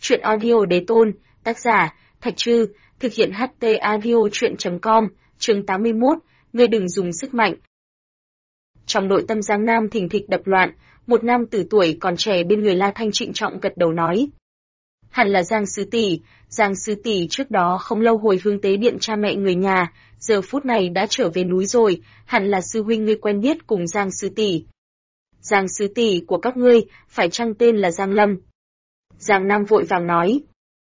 Truyện audio đế tôn, tác giả, Thạch Trư, thực hiện HT audio truyện.com, chương 81, ngươi đừng dùng sức mạnh. Trong nội tâm Giang Nam thình thịch đập loạn, một nam tử tuổi còn trẻ bên người La Thanh trịnh trọng gật đầu nói. Hẳn là Giang sư tỷ trước đó không lâu hồi hương tế điện cha mẹ người nhà, giờ phút này đã trở về núi rồi, hẳn là sư huynh ngươi quen biết cùng Giang sư tỷ. Giang sư tỷ của các ngươi, phải chăng tên là Giang Lâm? Giang Nam vội vàng nói.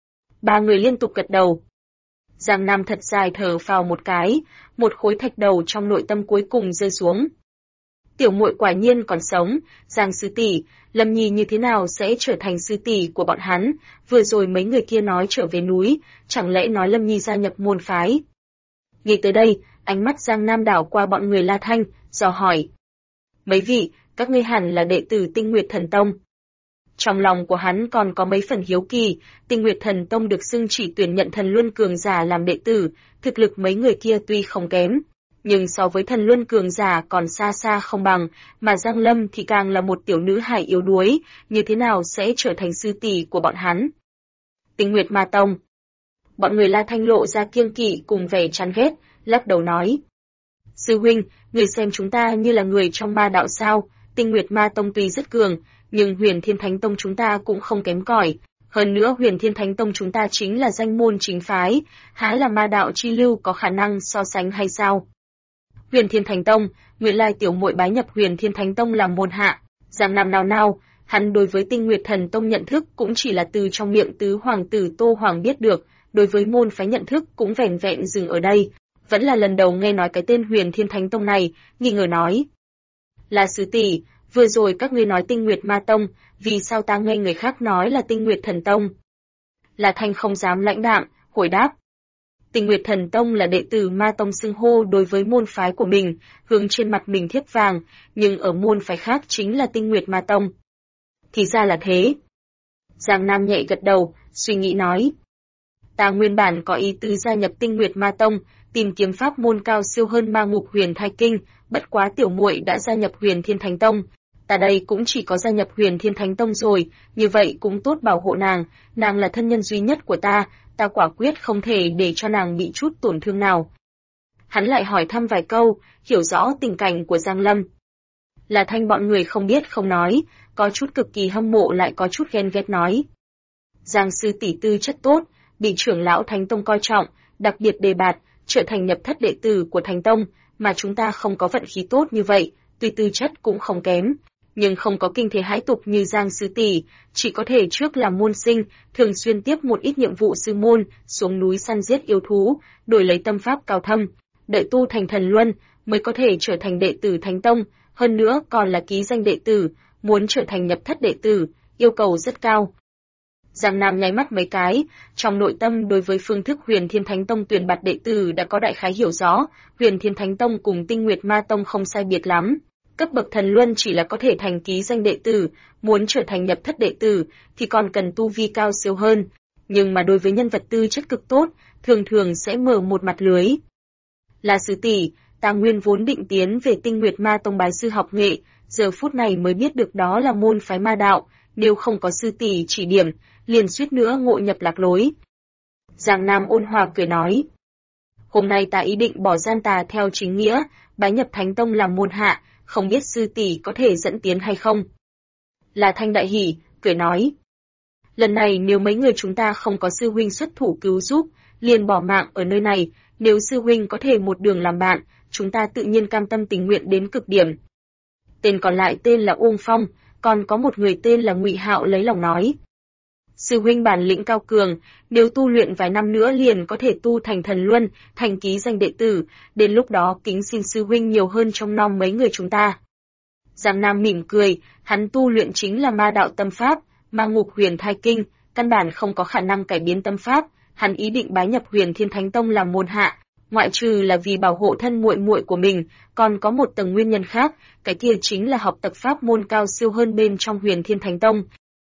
Ba người liên tục gật đầu. Giang Nam thật dài thở phào một cái, một khối thạch đầu trong nội tâm cuối cùng rơi xuống. Tiểu muội quả nhiên còn sống, Giang sư tỷ, Lâm Nhi như thế nào sẽ trở thành sư tỷ của bọn hắn, vừa rồi mấy người kia nói trở về núi, chẳng lẽ nói Lâm Nhi gia nhập môn phái. Nghĩ tới đây, ánh mắt Giang Nam đảo qua bọn người La Thanh, dò hỏi. Mấy vị, các ngươi hẳn là đệ tử Tinh Nguyệt Thần Tông. Trong lòng của hắn còn có mấy phần hiếu kỳ, Tinh Nguyệt Thần Tông được xưng chỉ tuyển nhận thần luân cường giả làm đệ tử, thực lực mấy người kia tuy không kém, nhưng so với thần luân cường giả còn xa xa không bằng, mà Giang Lâm thì càng là một tiểu nữ hài yếu đuối, như thế nào sẽ trở thành sư tỷ của bọn hắn. Tinh Nguyệt Ma Tông. Bọn người La Thanh lộ ra kiêng kỵ cùng vẻ chán ghét, lắc đầu nói. Sư huynh, người xem chúng ta như là người trong ma đạo sao, Tinh Nguyệt Ma Tông tuy rất cường, nhưng Huyền Thiên Thánh Tông chúng ta cũng không kém cỏi. Hơn nữa Huyền Thiên Thánh Tông chúng ta chính là danh môn chính phái, há là ma đạo chi lưu có khả năng so sánh hay sao? Huyền Thiên Thánh Tông, nguyên lai tiểu muội bái nhập Huyền Thiên Thánh Tông làm môn hạ, Giang Nam nào, hắn đối với Tinh Nguyệt Thần Tông nhận thức cũng chỉ là từ trong miệng tứ hoàng tử Tô Hoàng biết được, đối với môn phái nhận thức cũng vẻn vẹn dừng ở đây, vẫn là lần đầu nghe nói cái tên Huyền Thiên Thánh Tông này, nghi ngờ nói. Là sư tỷ, vừa rồi các ngươi nói Tinh Nguyệt Ma Tông, vì sao ta nghe người khác nói là Tinh Nguyệt Thần Tông? Là Thanh không dám lãnh đạm, hồi đáp. Tinh Nguyệt Thần Tông là đệ tử Ma Tông xưng hô đối với môn phái của mình, hướng trên mặt mình thiếp vàng, nhưng ở môn phái khác chính là Tinh Nguyệt Ma Tông. Thì ra là thế. Giang Nam nhẹ gật đầu, suy nghĩ nói. Ta nguyên bản có ý tứ gia nhập Tinh Nguyệt Ma Tông, tìm kiếm pháp môn cao siêu hơn Ma Ngục Huyền Thai Kinh, bất quá tiểu muội đã gia nhập Huyền Thiên Thánh Tông. Ta đây cũng chỉ có gia nhập Huyền Thiên Thánh Tông rồi, như vậy cũng tốt bảo hộ nàng là thân nhân duy nhất của ta quả quyết không thể để cho nàng bị chút tổn thương nào. Hắn lại hỏi thăm vài câu, hiểu rõ tình cảnh của Giang Lâm. Là Thanh bọn người không biết không nói, có chút cực kỳ hâm mộ lại có chút ghen ghét nói. Giang sư tỷ tư chất tốt, bị trưởng lão Thánh Tông coi trọng, đặc biệt đề bạt, trở thành nhập thất đệ tử của Thánh Tông, mà chúng ta không có vận khí tốt như vậy, tuy tư chất cũng không kém, nhưng không có kinh thế hãi tục như Giang sư tỷ, chỉ có thể trước làm môn sinh, thường xuyên tiếp một ít nhiệm vụ sư môn, xuống núi săn giết yêu thú, đổi lấy tâm pháp cao thâm, đợi tu thành thần luân mới có thể trở thành đệ tử Thánh Tông, hơn nữa còn là ký danh đệ tử, muốn trở thành nhập thất đệ tử, yêu cầu rất cao. Giang Nam nháy mắt mấy cái, trong nội tâm đối với phương thức Huyền Thiên Thánh Tông tuyển bạt đệ tử đã có đại khái hiểu rõ, Huyền Thiên Thánh Tông cùng Tinh Nguyệt Ma Tông không sai biệt lắm. Cấp bậc thần luân chỉ là có thể thành ký danh đệ tử, muốn trở thành nhập thất đệ tử thì còn cần tu vi cao siêu hơn, nhưng mà đối với nhân vật tư chất cực tốt, thường thường sẽ mở một mặt lưới. Là sư tỷ, ta nguyên vốn định tiến về Tinh Nguyệt Ma Tông bái sư học nghệ, giờ phút này mới biết được đó là môn phái ma đạo, nếu không có sư tỷ chỉ điểm, liền suýt nữa ngộ nhập lạc lối. Giang Nam ôn hòa cười nói. Hôm nay ta ý định bỏ gian tà theo chính nghĩa, bái nhập Thánh Tông làm môn hạ, không biết sư tỷ có thể dẫn tiến hay không. Là Thanh đại hỉ, cười nói. Lần này nếu mấy người chúng ta không có sư huynh xuất thủ cứu giúp, liền bỏ mạng ở nơi này, nếu sư huynh có thể một đường làm bạn, chúng ta tự nhiên cam tâm tình nguyện đến cực điểm. Tên còn lại tên là Uông Phong, còn có một người tên là Ngụy Hạo lấy lòng nói. Sư huynh bản lĩnh cao cường, nếu tu luyện vài năm nữa liền có thể tu thành thần luân, thành ký danh đệ tử, đến lúc đó kính xin sư huynh nhiều hơn trong nom mấy người chúng ta. Giang Nam mỉm cười, hắn tu luyện chính là ma đạo tâm pháp, Ma Ngục Huyền Thai Kinh, căn bản không có khả năng cải biến tâm pháp, hắn ý định bái nhập Huyền Thiên Thánh Tông làm môn hạ, ngoại trừ là vì bảo hộ thân muội muội của mình, còn có một tầng nguyên nhân khác, cái kia chính là học tập pháp môn cao siêu hơn bên trong Huyền Thiên Thánh Tông.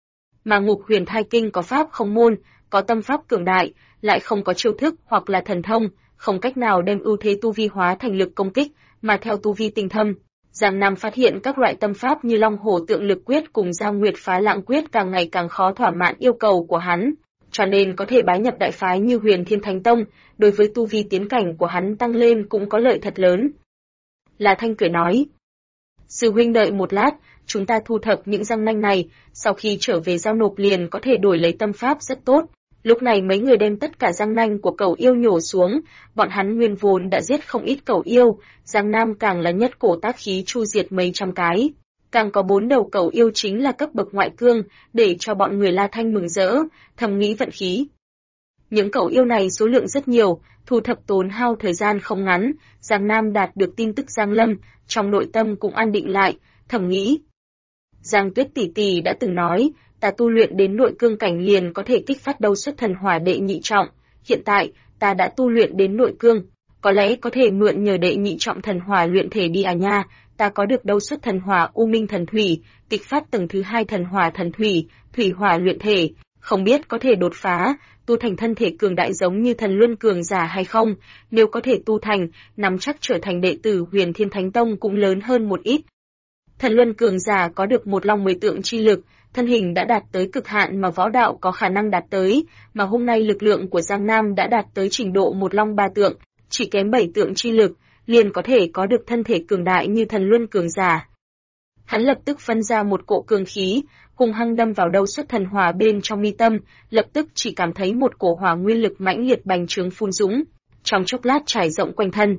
Mà Ngục Huyền Thai Kinh có pháp không môn, có tâm pháp cường đại, lại không có chiêu thức hoặc là thần thông, không cách nào đem ưu thế tu vi hóa thành lực công kích, mà theo tu vi tinh thâm, Giang Nam phát hiện các loại tâm pháp như Long Hổ Tượng Lực Quyết cùng Giao Nguyệt Phá Lãng Quyết càng ngày càng khó thỏa mãn yêu cầu của hắn, cho nên có thể bái nhập đại phái như Huyền Thiên Thánh Tông, đối với tu vi tiến cảnh của hắn tăng lên cũng có lợi thật lớn. La Thanh cười nói, sư huynh đợi một lát, chúng ta thu thập những răng nanh này, sau khi trở về giao nộp liền có thể đổi lấy tâm pháp rất tốt. Lúc này mấy người đem tất cả răng nanh của cẩu yêu nhổ xuống, bọn hắn nguyên vốn đã giết không ít cẩu yêu, Giang Nam càng là nhất cổ tác khí chu diệt mấy trăm cái. Càng có 4 đầu cẩu yêu chính là cấp bậc ngoại cương, để cho bọn người La Thanh mừng rỡ, thầm nghĩ vận khí. Những cẩu yêu này số lượng rất nhiều, thu thập tốn hao thời gian không ngắn, Giang Nam đạt được tin tức Giang Lâm, trong nội tâm cũng an định lại, thầm nghĩ. Giang Tuyết tỷ tỷ đã từng nói, ta tu luyện đến nội cương cảnh liền có thể kích phát đấu xuất thần hỏa đệ nhị trọng, hiện tại, ta đã tu luyện đến nội cương, có lẽ có thể mượn nhờ đệ nhị trọng thần hỏa luyện thể đi à nha, ta có được đấu xuất thần hỏa U Minh thần thủy, kích phát tầng thứ 2 thần hỏa thần thủy, thủy hỏa luyện thể, không biết có thể đột phá, tu thành thân thể cường đại giống như thần luân cường giả hay không, nếu có thể tu thành, nắm chắc trở thành đệ tử Huyền Thiên Thánh Tông cũng lớn hơn một ít. Thần luân cường giả có được một long 10 tượng chi lực, thân hình đã đạt tới cực hạn mà võ đạo có khả năng đạt tới, mà hôm nay lực lượng của Giang Nam đã đạt tới trình độ một long 3 tượng, chỉ kém 7 tượng chi lực, liền có thể có được thân thể cường đại như thần luân cường giả. Hắn lập tức phân ra một cỗ cường khí, hung hăng đâm vào đấu xuất thần hỏa bên trong mi tâm, lập tức chỉ cảm thấy một cổ hỏa nguyên lực mãnh liệt bành trướng phun dũng, trong chốc lát trải rộng quanh thân.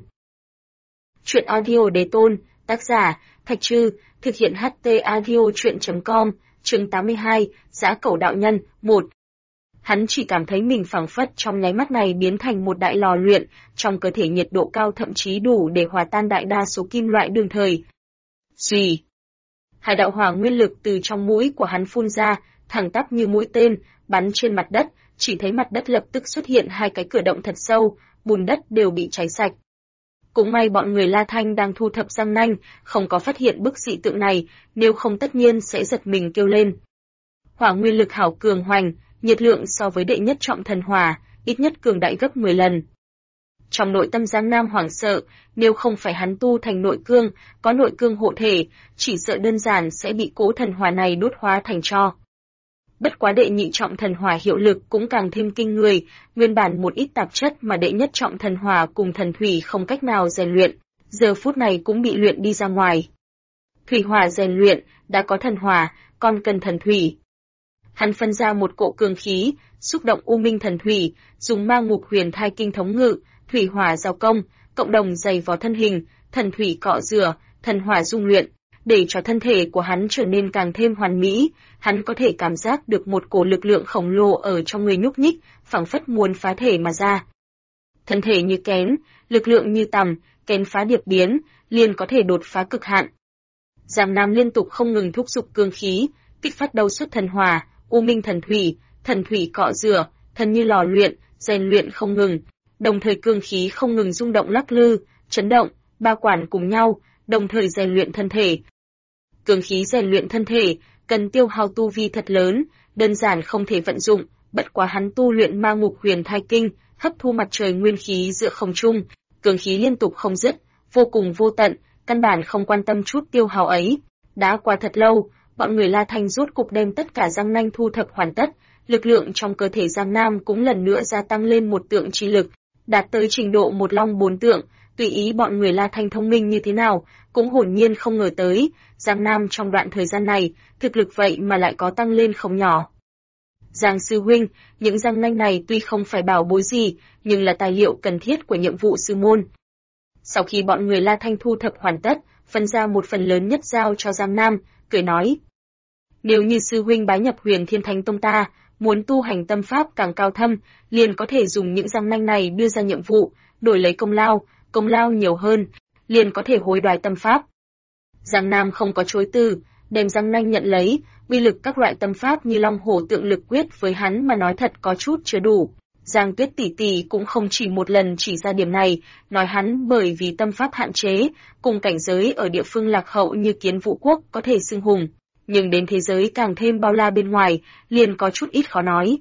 Truyện audio Đế Tôn, tác giả Thạch Trư, thực hiện HT audio truyện.com, chương 82, Giã Cẩu Đạo Nhân, 1. Hắn chỉ cảm thấy mình phảng phất trong nháy mắt này biến thành một đại lò luyện, trong cơ thể nhiệt độ cao thậm chí đủ để hòa tan đại đa số kim loại đương thời. Xùy. Hai đạo hỏa nguyên lực từ trong mũi của hắn phun ra, thẳng tắp như mũi tên, bắn trên mặt đất, chỉ thấy mặt đất lập tức xuất hiện 2 cái cửa động thật sâu, bùn đất đều bị cháy sạch. Cũng may bọn người La Thanh đang thu thập răng nanh, không có phát hiện bức dị tượng này, nếu không tất nhiên sẽ giật mình kêu lên. Hỏa nguyên lực hảo cường hoành, nhiệt lượng so với đệ nhất trọng thần hỏa, ít nhất cường đại gấp 10 lần. Trong nội tâm Giang Nam hoảng sợ, nếu không phải hắn tu thành nội cương, có nội cương hộ thể, chỉ sợ đơn giản sẽ bị cố thần hỏa này đốt hóa thành tro. Bất quá đệ nhị trọng thần hỏa hiệu lực cũng càng thêm kinh người, nguyên bản một ít tạp chất mà đệ nhất trọng thần hỏa cùng thần thủy không cách nào rèn luyện, giờ phút này cũng bị luyện đi ra ngoài. Thủy hỏa rèn luyện, đã có thần hỏa, còn cần thần thủy. Hắn phân ra một cỗ cường khí, xúc động U Minh thần thủy, dùng ma ngục huyền thai kinh thống ngự, thủy hỏa giao công, cộng đồng dày vò thân hình, thần thủy cọ rửa, thần hỏa dung luyện, để cho thân thể của hắn trở nên càng thêm hoàn mỹ, hắn có thể cảm giác được một cổ lực lượng khổng lồ ở trong người nhúc nhích, phảng phất muốn phá thể mà ra. Thân thể như kén, lực lượng như tằm, kén phá điệp biến, liền có thể đột phá cực hạn. Giang Nam liên tục không ngừng thúc giục cương khí, kích phát đấu xuất thần hỏa, U Minh thần thủy cọ rửa, thần như lò luyện, rèn luyện không ngừng, đồng thời cương khí không ngừng rung động lắc lư, chấn động, ba quản cùng nhau, đồng thời rèn luyện thân thể. Cương khí rèn luyện thân thể, cần tiêu hao tu vi thật lớn, đơn giản không thể vận dụng, bất quá hắn tu luyện ma ngục huyền thai kinh, hấp thu mặt trời nguyên khí giữa không trung, cương khí liên tục không dứt, vô cùng vô tận, căn bản không quan tâm chút tiêu hao ấy. Đã qua thật lâu, bọn người La Thanh rốt cục đem tất cả răng nanh thu thập hoàn tất, lực lượng trong cơ thể Giang Nam cũng lần nữa gia tăng lên một tượng chi lực, đạt tới trình độ một long 4 tượng. Tùy ý bọn người La Thanh thông minh như thế nào, cũng hồn nhiên không ngờ tới, Giang Nam trong đoạn thời gian này, thực lực vậy mà lại có tăng lên không nhỏ. Giang sư huynh, những răng nanh này tuy không phải bảo bối gì, nhưng là tài liệu cần thiết của nhiệm vụ sư môn. Sau khi bọn người La Thanh thu thập hoàn tất, phân ra một phần lớn nhất giao cho Giang Nam, cười nói. Nếu như sư huynh bái nhập Huyền Thiên Thánh Tông ta, muốn tu hành tâm pháp càng cao thâm, liền có thể dùng những răng nanh này đưa ra nhiệm vụ, đổi lấy công lao nhiều hơn, liền có thể hối đoái tâm pháp. Giang Nam không có chối từ, đem răng nanh nhận lấy, uy lực các loại tâm pháp như Long Hổ Tượng Lực Quyết với hắn mà nói thật có chút chưa đủ. Giang Tuyết tỷ tỷ cũng không chỉ một lần chỉ ra điểm này, nói hắn bởi vì tâm pháp hạn chế, cùng cảnh giới ở địa phương lạc hậu như Kiến Vũ Quốc có thể xưng hùng, nhưng đến thế giới càng thêm bao la bên ngoài, liền có chút ít khó nói.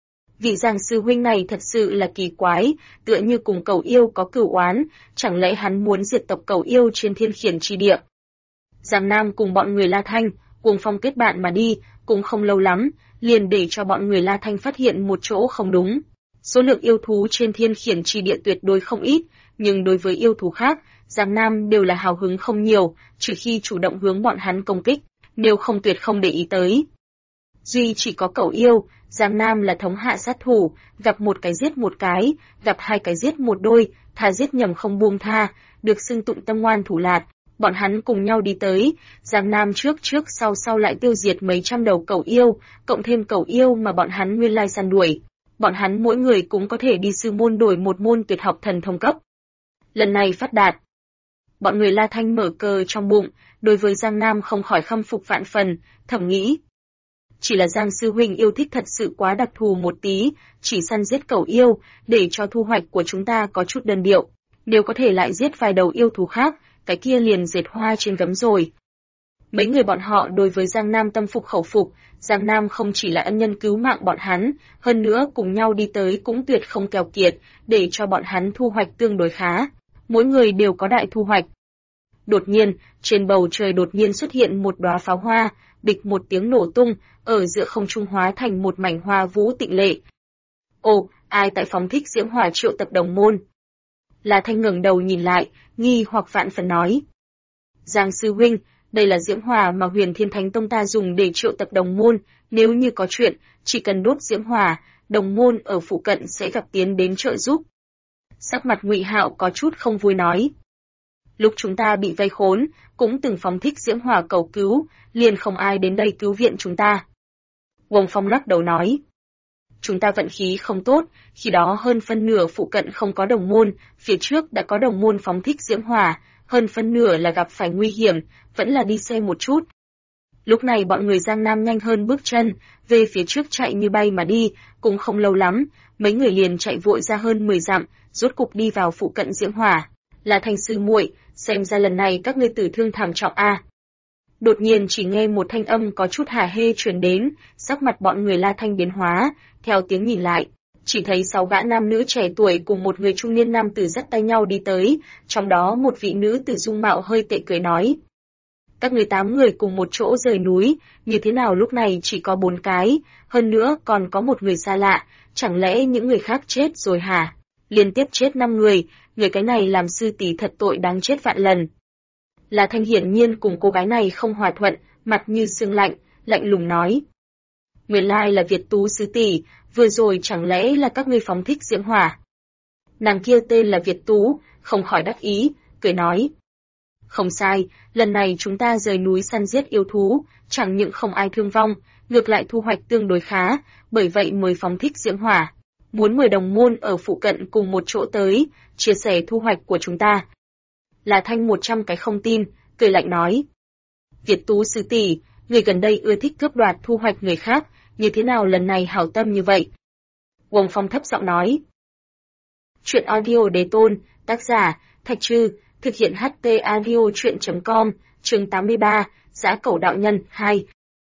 Vị Giang sư huynh này thật sự là kỳ quái, tựa như cùng cẩu yêu có cửu oán, chẳng lẽ hắn muốn diệt tộc cẩu yêu trên Thiên Khiển chi địa? Giang Nam cùng bọn người La Thanh, Cuồng Phong kết bạn mà đi, cũng không lâu lắm, liền để cho bọn người La Thanh phát hiện một chỗ không đúng. Số lượng yêu thú trên Thiên Khiển Chi Địa tuyệt đối không ít, nhưng đối với yêu thú khác, Giang Nam đều là hào hứng không nhiều, trừ khi chủ động hướng bọn hắn công kích, nếu không tuyệt không để ý tới. Duy chỉ có cẩu yêu, Giang Nam là thống hạ sát thủ, gặp một cái giết một cái, gặp hai cái giết một đôi, thà giết nhầm không buông tha, được xưng tụng tâm ngoan thủ lạt. Bọn hắn cùng nhau đi tới, Giang Nam trước sau lại tiêu diệt mấy trăm đầu cẩu yêu, cộng thêm cẩu yêu mà bọn hắn nguyên lai săn đuổi. Bọn hắn mỗi người cũng có thể đi sư môn đổi một môn tuyệt học thần thông cấp. Lần này phát đạt. Bọn người La Thanh mở cờ trong bụng, đối với Giang Nam không khỏi khâm phục vạn phần, thầm nghĩ. Chỉ là Giang sư huynh yêu thích thật sự quá đặc thù một tí, chỉ săn giết cẩu yêu, để cho thu hoạch của chúng ta có chút đơn điệu. Nếu có thể lại giết vài đầu yêu thú khác, cái kia liền dệt hoa trên gấm rồi. Mấy người bọn họ đối với Giang Nam tâm phục khẩu phục, Giang Nam không chỉ là ân nhân cứu mạng bọn hắn, hơn nữa cùng nhau đi tới cũng tuyệt không keo kiệt, để cho bọn hắn thu hoạch tương đối khá. Mỗi người đều có đại thu hoạch. Đột nhiên, trên bầu trời đột nhiên xuất hiện một đóa pháo hoa, bịch một tiếng nổ tung, ở giữa không trung hóa thành một mảnh hoa vũ tịnh lệ. Ồ, ai tại phóng thích diễm hỏa triệu tập đồng môn? La Thanh ngẩng đầu nhìn lại, nghi hoặc vạn phần nói. Giang sư huynh, đây là diễm hỏa mà Huyền Thiên Thánh Tông ta dùng để triệu tập đồng môn, nếu như có chuyện, chỉ cần đốt diễm hỏa, đồng môn ở phụ cận sẽ gặp tiến đến trợ giúp. Sắc mặt Ngụy Hạo có chút không vui nói. Lúc chúng ta bị vây khốn, cũng từng phóng thích diễm hỏa cầu cứu, liền không ai đến đây cứu viện chúng ta. Cuồng Phong lắc đầu nói. Chúng ta vận khí không tốt, khi đó hơn phân nửa phụ cận không có đồng môn, phía trước đã có đồng môn phóng thích diễm hỏa, hơn phân nửa là gặp phải nguy hiểm, vẫn là đi xe một chút. Lúc này bọn người Giang Nam nhanh hơn bước chân, về phía trước chạy như bay mà đi, cũng không lâu lắm, mấy người liền chạy vội ra hơn 10 dặm, rốt cục đi vào phụ cận diễm hỏa. Là Thanh sư muội, xem ra lần này các ngươi tử thương thảm trọng a. Đột nhiên chỉ nghe một thanh âm có chút hả hê truyền đến, sắc mặt bọn người La Thanh biến hóa, theo tiếng nhìn lại, chỉ thấy 6 gã nam nữ trẻ tuổi cùng một người trung niên nam tử dắt tay nhau đi tới, trong đó một vị nữ tử dung mạo hơi tệ cười nói. Các ngươi 8 người cùng một chỗ rời núi, như thế nào lúc này chỉ có 4 cái, hơn nữa còn có một người xa lạ, chẳng lẽ những người khác chết rồi hả? Liên tiếp chết 5 người cái này làm sư tỷ thật tội đáng chết vạn lần. La Thanh hiển nhiên cùng cô gái này không hòa thuận, mặt như sương lạnh, lạnh lùng nói. Nguyên lai là Việt Tú sư tỷ, vừa rồi chẳng lẽ là các ngươi phóng thích diễm hỏa? Nàng kia tên là Việt Tú, không khỏi đắc ý, cười nói. Không sai, lần này chúng ta rời núi săn giết yêu thú, chẳng những không ai thương vong, ngược lại thu hoạch tương đối khá, bởi vậy mới phóng thích diễm hỏa. Muốn 10 đồng môn ở phụ cận cùng một chỗ tới, chia sẻ thu hoạch của chúng ta. La Thanh 100 cái không tin, cười lạnh nói. Việt Tú sư tỷ, người gần đây ưa thích cướp đoạt thu hoạch người khác, như thế nào lần này hảo tâm như vậy? Cuồng Phong thấp giọng nói. Chuyện audio đề tôn, tác giả, Thạch Trư, thực hiện HT audio chuyện.com, chương 83, Giã Cẩu Đạo Nhân 2.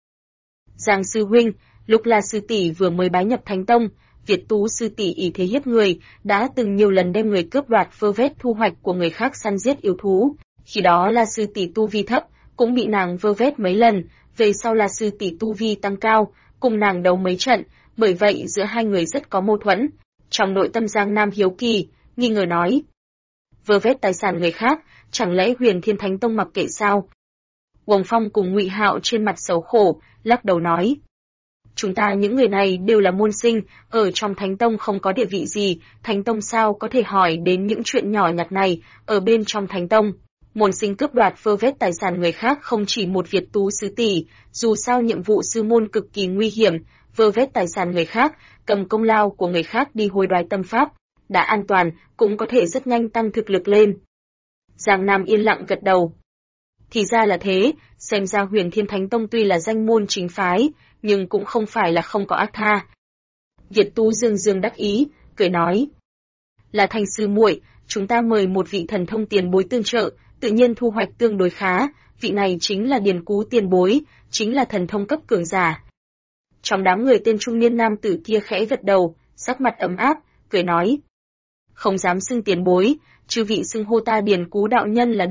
Giang sư huynh, lúc La sư tỷ vừa mới bái nhập Thánh Tông, Việt Tú sư tỷ ý thế hiếp người, đã từng nhiều lần đem người cướp đoạt vơ vét thu hoạch của người khác săn giết yêu thú. Khi đó La sư tỷ tu vi thấp, cũng bị nàng vơ vét mấy lần, về sau La sư tỷ tu vi tăng cao, cùng nàng đấu mấy trận, bởi vậy giữa hai người rất có mâu thuẫn. Trong nội tâm Giang Nam hiếu kỳ, nghi ngờ nói. Vơ vét tài sản người khác, chẳng lẽ Huyền Thiên Thánh Tông mặc kệ sao? Cuồng Phong cùng Ngụy Hạo trên mặt xấu khổ, lắc đầu nói. Chúng ta những người này đều là môn sinh, ở trong Thánh Tông không có địa vị gì, Thánh Tông sao có thể hỏi đến những chuyện nhỏ nhặt này, ở bên trong Thánh Tông. Môn sinh cướp đoạt vơ vét tài sản người khác không chỉ một Việt Tú sư tỷ, dù sao nhiệm vụ sư môn cực kỳ nguy hiểm, vơ vét tài sản người khác, cầm công lao của người khác đi hối đoái tâm pháp, đã an toàn, cũng có thể rất nhanh tăng thực lực lên. Giang Nam yên lặng gật đầu. Thì ra là thế, xem ra Huyền Thiên Thánh Tông tuy là danh môn chính phái, nhưng cũng không phải là không có ác tha. Việt Tú dương đắc ý, cười nói. Là Thanh sư muội, chúng ta mời một vị thần thông tiền bối tương trợ, tự nhiên thu hoạch tương đối khá, vị này chính là Điền Cú tiền bối, chính là thần thông cấp cường giả. Trong đám người tên trung niên nam tử kia khẽ gật đầu, sắc mặt ấm áp, cười nói. Không dám xưng tiền bối, chư vị xưng hô ta Điền Cú đạo nhân là được,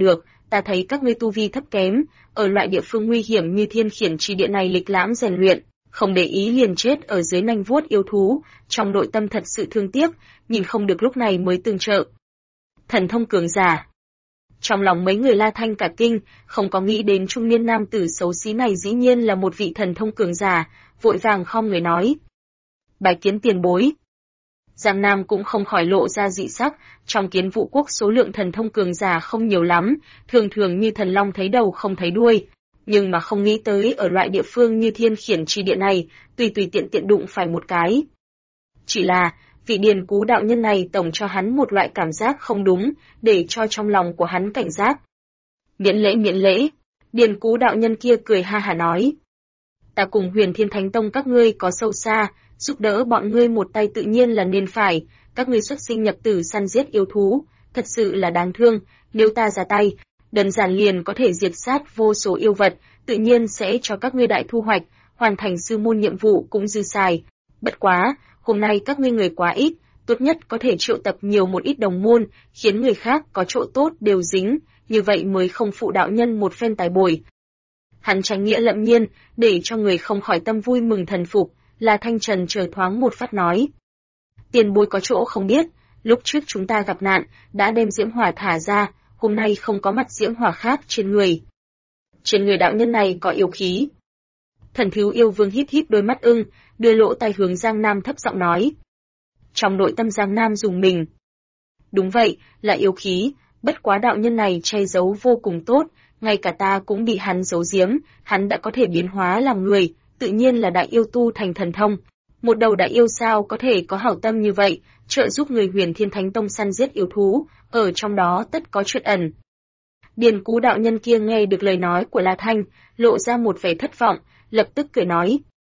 ta thấy các ngươi tu vi thấp kém, ở loại địa phương nguy hiểm như Thiên Khiển Trì Địa này lịch lãm rèn luyện, không để ý liền chết ở dưới nanh vuốt yêu thú, trong nội tâm thật sự thương tiếc, nhìn không được lúc này mới tương trợ. Thần thông cường giả. Trong lòng mấy người La Thanh cả kinh, không có nghĩ đến trung niên nam tử xấu xí này dĩ nhiên là một vị thần thông cường giả, vội vàng khom người nói. Bái kiến tiền bối. Giang Nam cũng không khỏi lộ ra dị sắc, trong Kiến Vũ Quốc số lượng thần thông cường giả không nhiều lắm, thường thường như thần long thấy đầu không thấy đuôi. Nhưng mà không nghĩ tới ở loại địa phương như Thiên Khiển Trì Địa này, tùy tùy tiện tiện đụng phải một cái. Chỉ là, vị Điền Cú đạo nhân này tổng cho hắn một loại cảm giác không đúng, để cho trong lòng của hắn cảnh giác. Miễn lễ, Điền Cú đạo nhân kia cười ha hả nói. Ta cùng Huyền Thiên Thánh Tông các ngươi có sâu xa, giúp đỡ bọn ngươi một tay tự nhiên là nên phải, các ngươi xuất sinh nhập tử săn giết yêu thú, thật sự là đáng thương, nếu ta ra tay, đơn giản liền có thể diệt sát vô số yêu vật, tự nhiên sẽ cho các ngươi đại thu hoạch, hoàn thành sư môn nhiệm vụ cũng dư xài. Bất quá, hôm nay các ngươi người quá ít, tốt nhất có thể triệu tập nhiều một ít đồng môn, khiến người khác có chỗ tốt đều dính, như vậy mới không phụ đạo nhân một phen tài bồi. Hắn tránh nghĩa lẫm nhiên, để cho người không khỏi tâm vui mừng thần phục, là Thanh Trần chờ thoáng một phát nói. Tiền bối có chỗ không biết, lúc trước chúng ta gặp nạn, đã đem diễm hỏa thả ra, hôm nay không có mặt diễm hỏa khác trên người. Trên người đạo nhân này có yêu khí. Thần Thiếu Yêu Vương híp híp đôi mắt ưng, đưa lỗ tai hướng Giang Nam thấp giọng nói. Trong nội tâm Giang Nam rùng mình. Đúng vậy, là yêu khí, bất quá đạo nhân này che giấu vô cùng tốt, ngay cả ta cũng bị hắn giấu giếm, hắn đã có thể biến hóa làm người, tự nhiên là đại yêu tu thành thần thông. Một đầu đại yêu sao có thể có hảo tâm như vậy, trợ giúp người Huyền Thiên Thánh Tông săn giết yêu thú, ở trong đó tất có chuyện ẩn. Điền Cú đạo nhân kia nghe được lời nói của La Thanh, lộ ra một vẻ thất vọng, lập tức cười nói.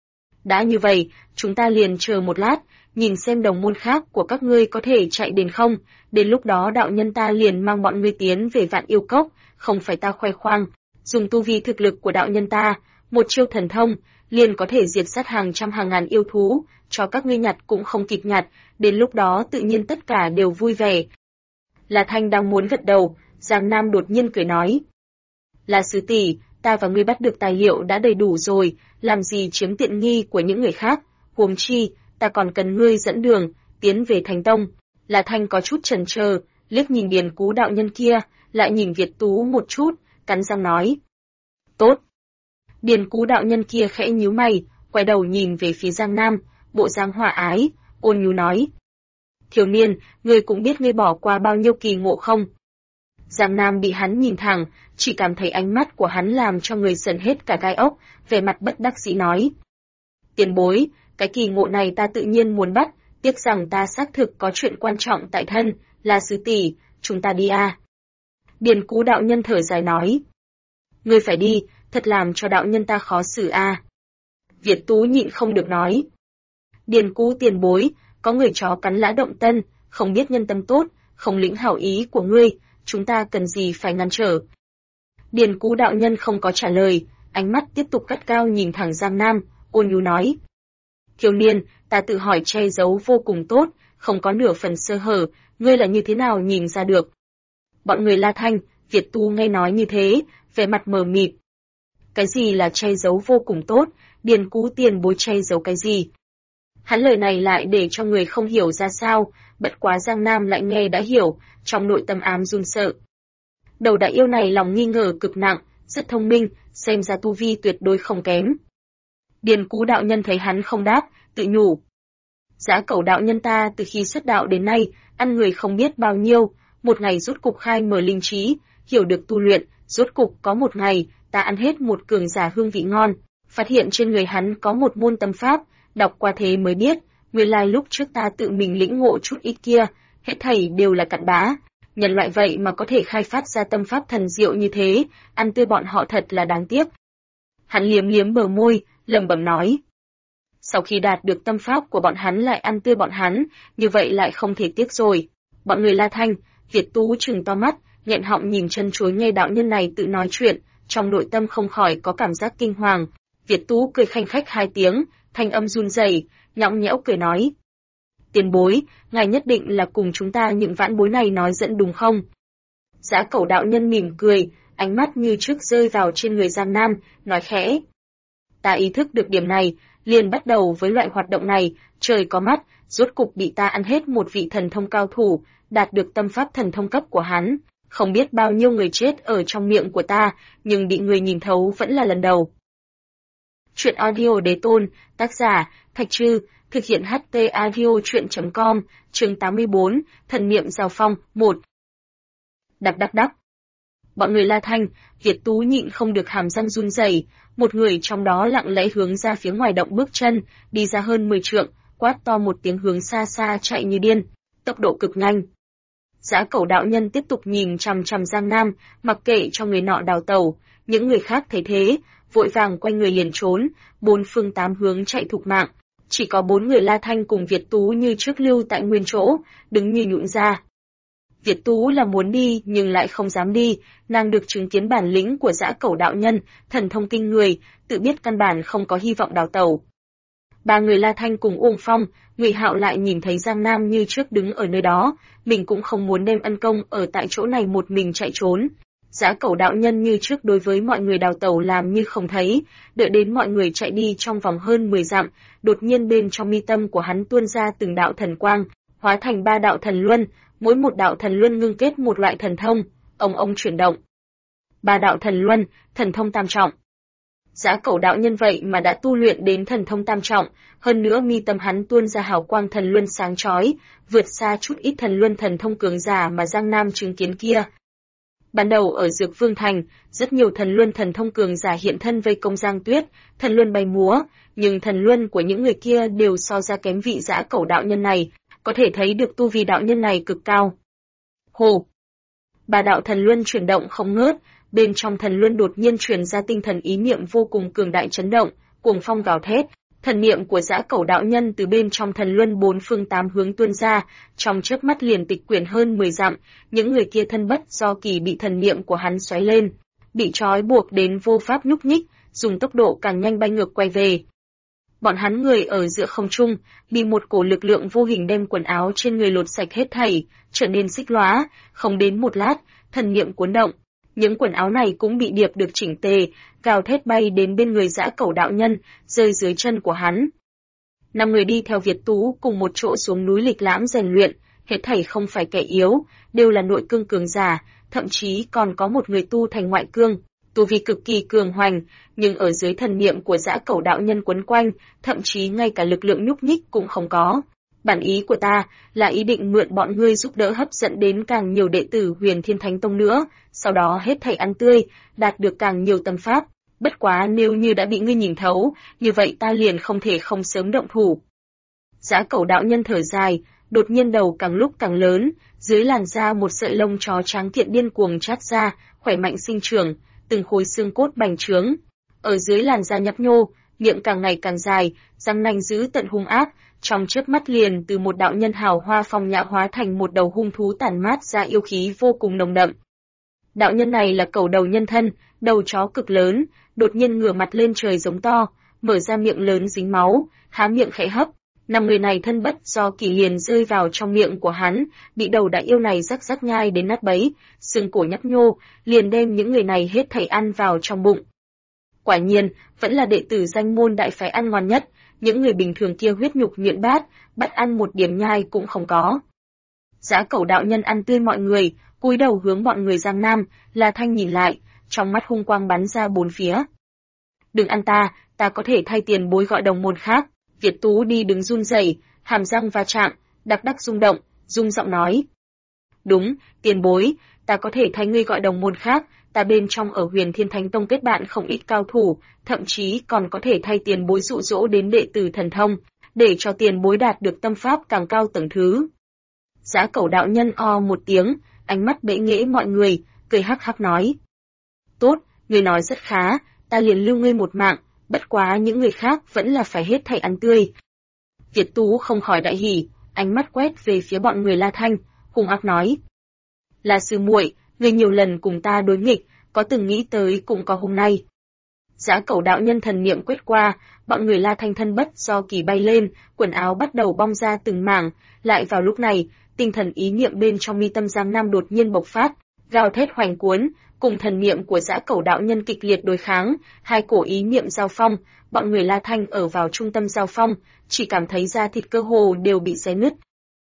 Đã như vậy, chúng ta liền chờ một lát, nhìn xem đồng môn khác của các ngươi có thể chạy đến không, đến lúc đó đạo nhân ta liền mang bọn ngươi tiến về Vạn Yêu Cốc, không phải ta khoe khoang, dùng tu vi thực lực của đạo nhân ta, một chiêu thần thông, liền có thể diệt sát hàng trăm hàng ngàn yêu thú, cho các ngươi nhặt cũng không kịp nhặt, đến lúc đó tự nhiên tất cả đều vui vẻ. La Thanh đang muốn gật đầu, Giang Nam đột nhiên cười nói. Là sư tỷ, ta và ngươi bắt được tài liệu đã đầy đủ rồi, làm gì chiếm tiện nghi của những người khác, huống chi, ta còn cần ngươi dẫn đường, tiến về Thành Tông. La Thanh có chút chần chờ, liếc nhìn Điền Cú đạo nhân kia, lại nhìn Việt Tú một chút, cắn răng nói. Tốt. Điền Cú đạo nhân kia khẽ nhíu mày, quay đầu nhìn về phía Giang Nam, bộ dáng hòa ái, ôn nhu nói. Thiếu niên, ngươi cũng biết ngươi bỏ qua bao nhiêu kỳ ngộ không? Giang Nam bị hắn nhìn thẳng, chỉ cảm thấy ánh mắt của hắn làm cho người sờn hết cả gai ốc, vẻ mặt bất đắc dĩ nói. Tiền bối, cái kỳ ngộ này ta tự nhiên muốn bắt, tiếc rằng ta xác thực có chuyện quan trọng tại thân, là sư tỷ, chúng ta đi à. Điền Cú đạo nhân thở dài nói. Ngươi phải đi, thật làm cho đạo nhân ta khó xử à. Việt Tú nhịn không được nói. Điền Cú tiền bối, có người chó cắn lã động tân, không biết nhân tâm tốt, không lĩnh hảo ý của ngươi, chúng ta cần gì phải ngăn trở. Điền Cú đạo nhân không có trả lời, ánh mắt tiếp tục cắt cao nhìn thẳng Giang Nam, ôn nhu nói. Thiếu niên, ta tự hỏi che giấu vô cùng tốt, không có nửa phần sơ hở, ngươi là như thế nào nhìn ra được. Bọn người La Thanh, Việt Tu nghe nói như thế, vẻ mặt mờ mịt. Cái gì là che giấu vô cùng tốt, Điền Cú tiền bối che giấu cái gì? Hắn lời này lại để cho người không hiểu ra sao, bất quá Giang Nam lại nghe đã hiểu, trong nội tâm ám run sợ. Đầu đại yêu này lòng nghi ngờ cực nặng, rất thông minh, xem ra tu vi tuyệt đối không kém. Điền Cú đạo nhân thấy hắn không đáp, tự nhủ. Giá Cẩu đạo nhân ta từ khi xuất đạo đến nay, ăn người không biết bao nhiêu, một ngày rốt cục khai mở linh trí, hiểu được tu luyện, rốt cục có một ngày, ta ăn hết một cường giả hương vị ngon, phát hiện trên người hắn có một môn tâm pháp, đọc qua thế mới biết, nguyên lai lúc trước ta tự mình lĩnh ngộ chút ít kia, hết thảy đều là cặn bã. Nhân loại vậy mà có thể khai phát ra tâm pháp thần diệu như thế, ăn tươi bọn họ thật là đáng tiếc. Hắn liếm liếm bờ môi, lẩm bẩm nói. Sau khi đạt được tâm pháp của bọn hắn lại ăn tươi bọn hắn, như vậy lại không thể tiếc rồi. Bọn người La Thanh, Việt Tú trừng to mắt, nghẹn họng nhìn chân chối nghe đạo nhân này tự nói chuyện, trong nội tâm không khỏi có cảm giác kinh hoàng. Việt Tú cười khanh khách hai tiếng, thanh âm run rẩy, nhõng nhẽo cười nói. Tiền bối, ngài nhất định là cùng chúng ta những vãn bối này nói dẫn đúng không? Dã Cẩu đạo nhân mỉm cười, ánh mắt như trước rơi vào trên người Giang Nam, nói khẽ. Ta ý thức được điểm này, liền bắt đầu với loại hoạt động này, trời có mắt, rốt cục bị ta ăn hết một vị thần thông cao thủ, đạt được tâm pháp thần thông cấp của hắn. Không biết bao nhiêu người chết ở trong miệng của ta, nhưng bị người nhìn thấu vẫn là lần đầu. Chuyện audio đế tôn, tác giả, Thạch Trư, thực hiện HT audio chuyện.com, chương 84, thần niệm giao phong, 1. Đắc đắc đắc. Bọn người La Thanh, Việt Tú nhịn không được hàm răng run rẩy, một người trong đó lặng lẽ hướng ra phía ngoài động bước chân, đi ra hơn 10 trượng, quát to một tiếng hướng xa xa chạy như điên, tốc độ cực nhanh. Dã Cẩu đạo nhân tiếp tục nhìn chằm chằm Giang Nam, mặc kệ cho người nọ đào tẩu, những người khác thấy thế, vội vàng quay người liền trốn, bốn phương tám hướng chạy thục mạng. Chỉ có 4 người La Thanh cùng Việt Tú như trước lưu tại nguyên chỗ, đứng như nhũn ra. Việt Tú là muốn đi nhưng lại không dám đi, nàng được chứng kiến bản lĩnh của Dã Cẩu đạo nhân, thần thông kinh người, tự biết căn bản không có hy vọng đào tẩu. 3 người La Thanh cùng Uông Phong, Ngụy Hạo lại nhìn thấy Giang Nam như trước đứng ở nơi đó, mình cũng không muốn đem ân công ở tại chỗ này một mình chạy trốn. Dã Cẩu đạo nhân như trước đối với mọi người đào tẩu làm như không thấy, đợi đến mọi người chạy đi trong vòng hơn 10 dặm, đột nhiên bên trong mi tâm của hắn tuôn ra từng đạo thần quang, hóa thành 3 đạo thần luân, mỗi một đạo thần luân ngưng kết một loại thần thông, ông chuyển động. 3 đạo thần luân, thần thông tam trọng. Dã Cẩu đạo nhân vậy mà đã tu luyện đến thần thông tam trọng, hơn nữa mi tâm hắn tuôn ra hào quang thần luân sáng chói, vượt xa chút ít thần luân thần thông cường giả mà Giang Nam chứng kiến kia. Ban đầu ở Dược Vương Thành, rất nhiều thần luân thần thông cường giả hiện thân vây công Giang Tuyết, thần luân bay múa, nhưng thần luân của những người kia đều so ra kém vị Dã Cẩu đạo nhân này, có thể thấy được tu vi đạo nhân này cực cao. Hồ! 3 đạo thần luân chuyển động không ngớt, bên trong thần luân đột nhiên truyền ra tinh thần ý niệm vô cùng cường đại chấn động, cuồng phong gào thét, thần niệm của Dã Cẩu đạo nhân từ bên trong thần luân bốn phương tám hướng tuôn ra, trong chớp mắt liền tịch quyển hơn 10 dặm, những người kia thân bất do kỳ bị thần niệm của hắn xoáy lên, bị trói buộc đến vô pháp nhúc nhích, dùng tốc độ càng nhanh bay ngược quay về. Bọn hắn người ở giữa không trung, bị một cổ lực lượng vô hình đem quần áo trên người lột sạch hết thảy, trở nên xích lóa, không đến một lát, thần niệm cuốn động. Những quần áo này cũng bị điệp được chỉnh tề, gào thét bay đến bên người Dã Cẩu đạo nhân, rơi dưới chân của hắn. 5 người đi theo Việt Tú cùng một chỗ xuống núi lịch lãm rèn luyện, hết thảy không phải kẻ yếu, đều là nội cương cường giả, thậm chí còn có một người tu thành ngoại cương, tu vi cực kỳ cường hoành, nhưng ở dưới thần niệm của Dã Cẩu đạo nhân quấn quanh, thậm chí ngay cả lực lượng nhúc nhích cũng không có. Bản ý của ta là ý định mượn bọn ngươi giúp đỡ hấp dẫn đến càng nhiều đệ tử Huyền Thiên Thánh Tông nữa, sau đó hết thảy ăn tươi, đạt được càng nhiều tâm pháp. Bất quá nếu như đã bị ngươi nhìn thấu, như vậy ta liền không thể không sớm động thủ. Dã Cẩu đạo nhân thở dài, đột nhiên đầu càng lúc càng lớn, dưới làn da một sợi lông chó trắng kiện điên cuồng chát ra, khỏe mạnh sinh trưởng, từng khối xương cốt bành trướng. Ở dưới làn da nhấp nhô, miệng càng ngày càng dài, răng nanh dữ tận hung ác, trong chớp mắt liền từ một đạo nhân hào hoa phong nhã hóa thành một đầu hung thú tản mát ra yêu khí vô cùng nồng đậm. Đạo nhân này là cẩu đầu nhân thân, đầu chó cực lớn, đột nhiên ngửa mặt lên trời giống to, mở ra miệng lớn dính máu, há miệng khẽ hấp. 5 người này thân bất do kỳ liền rơi vào trong miệng của hắn, bị đầu đại yêu này rắc rắc nhai đến nát bấy, xương cổ nhấp nhô, liền đem những người này hết thảy ăn vào trong bụng. Quả nhiên, vẫn là đệ tử danh môn đại phái ăn ngon nhất, những người bình thường kia huyết nhục nhuyễn bát, bắt ăn một điểm nhai cũng không có. Dã Cẩu đạo nhân ăn tươi mọi người, cúi đầu hướng bọn người Giang Nam, La Thanh nhìn lại, trong mắt hung quang bắn ra bốn phía. Đừng ăn ta có thể thay tiền bối gọi đồng môn khác. Việt Tú đi đứng run rẩy, hàm răng va chạm, đắc đắc rung động, rung giọng nói. Đúng, tiền bối, ta có thể thay ngươi gọi đồng môn khác, ta bên trong ở Huyền Thiên Thánh Tông kết bạn không ít cao thủ, thậm chí còn có thể thay tiền bối dụ dỗ đến đệ tử thần thông, để cho tiền bối đạt được tâm pháp càng cao tầng thứ. Dã Cẩu đạo nhân o một tiếng, ánh mắt bẽ nghễ mọi người, cười hắc hắc nói. Tốt, ngươi nói rất khá, ta liền lưu ngươi một mạng, bất quá những người khác vẫn là phải hết thảy ăn tươi. Việt Tú không khỏi đại hỉ, ánh mắt quét về phía bọn người La Thanh, hung ác nói. Là sư muội, ngươi nhiều lần cùng ta đối nghịch, có từng nghĩ tới cũng có hôm nay. Dã Cẩu đạo nhân thần niệm quét qua, bọn người La Thanh thân bất do kỳ bay lên, quần áo bắt đầu bong ra từng mảng, lại vào lúc này, tinh thần ý niệm bên trong mi tâm Giang Nam đột nhiên bộc phát, gào thét hoành cuốn, cùng thần niệm của Dã Cẩu đạo nhân kịch liệt đối kháng, hai cổ ý niệm giao phong, bọn người La Thanh ở vào trung tâm giao phong, chỉ cảm thấy da thịt cơ hồ đều bị xé nứt.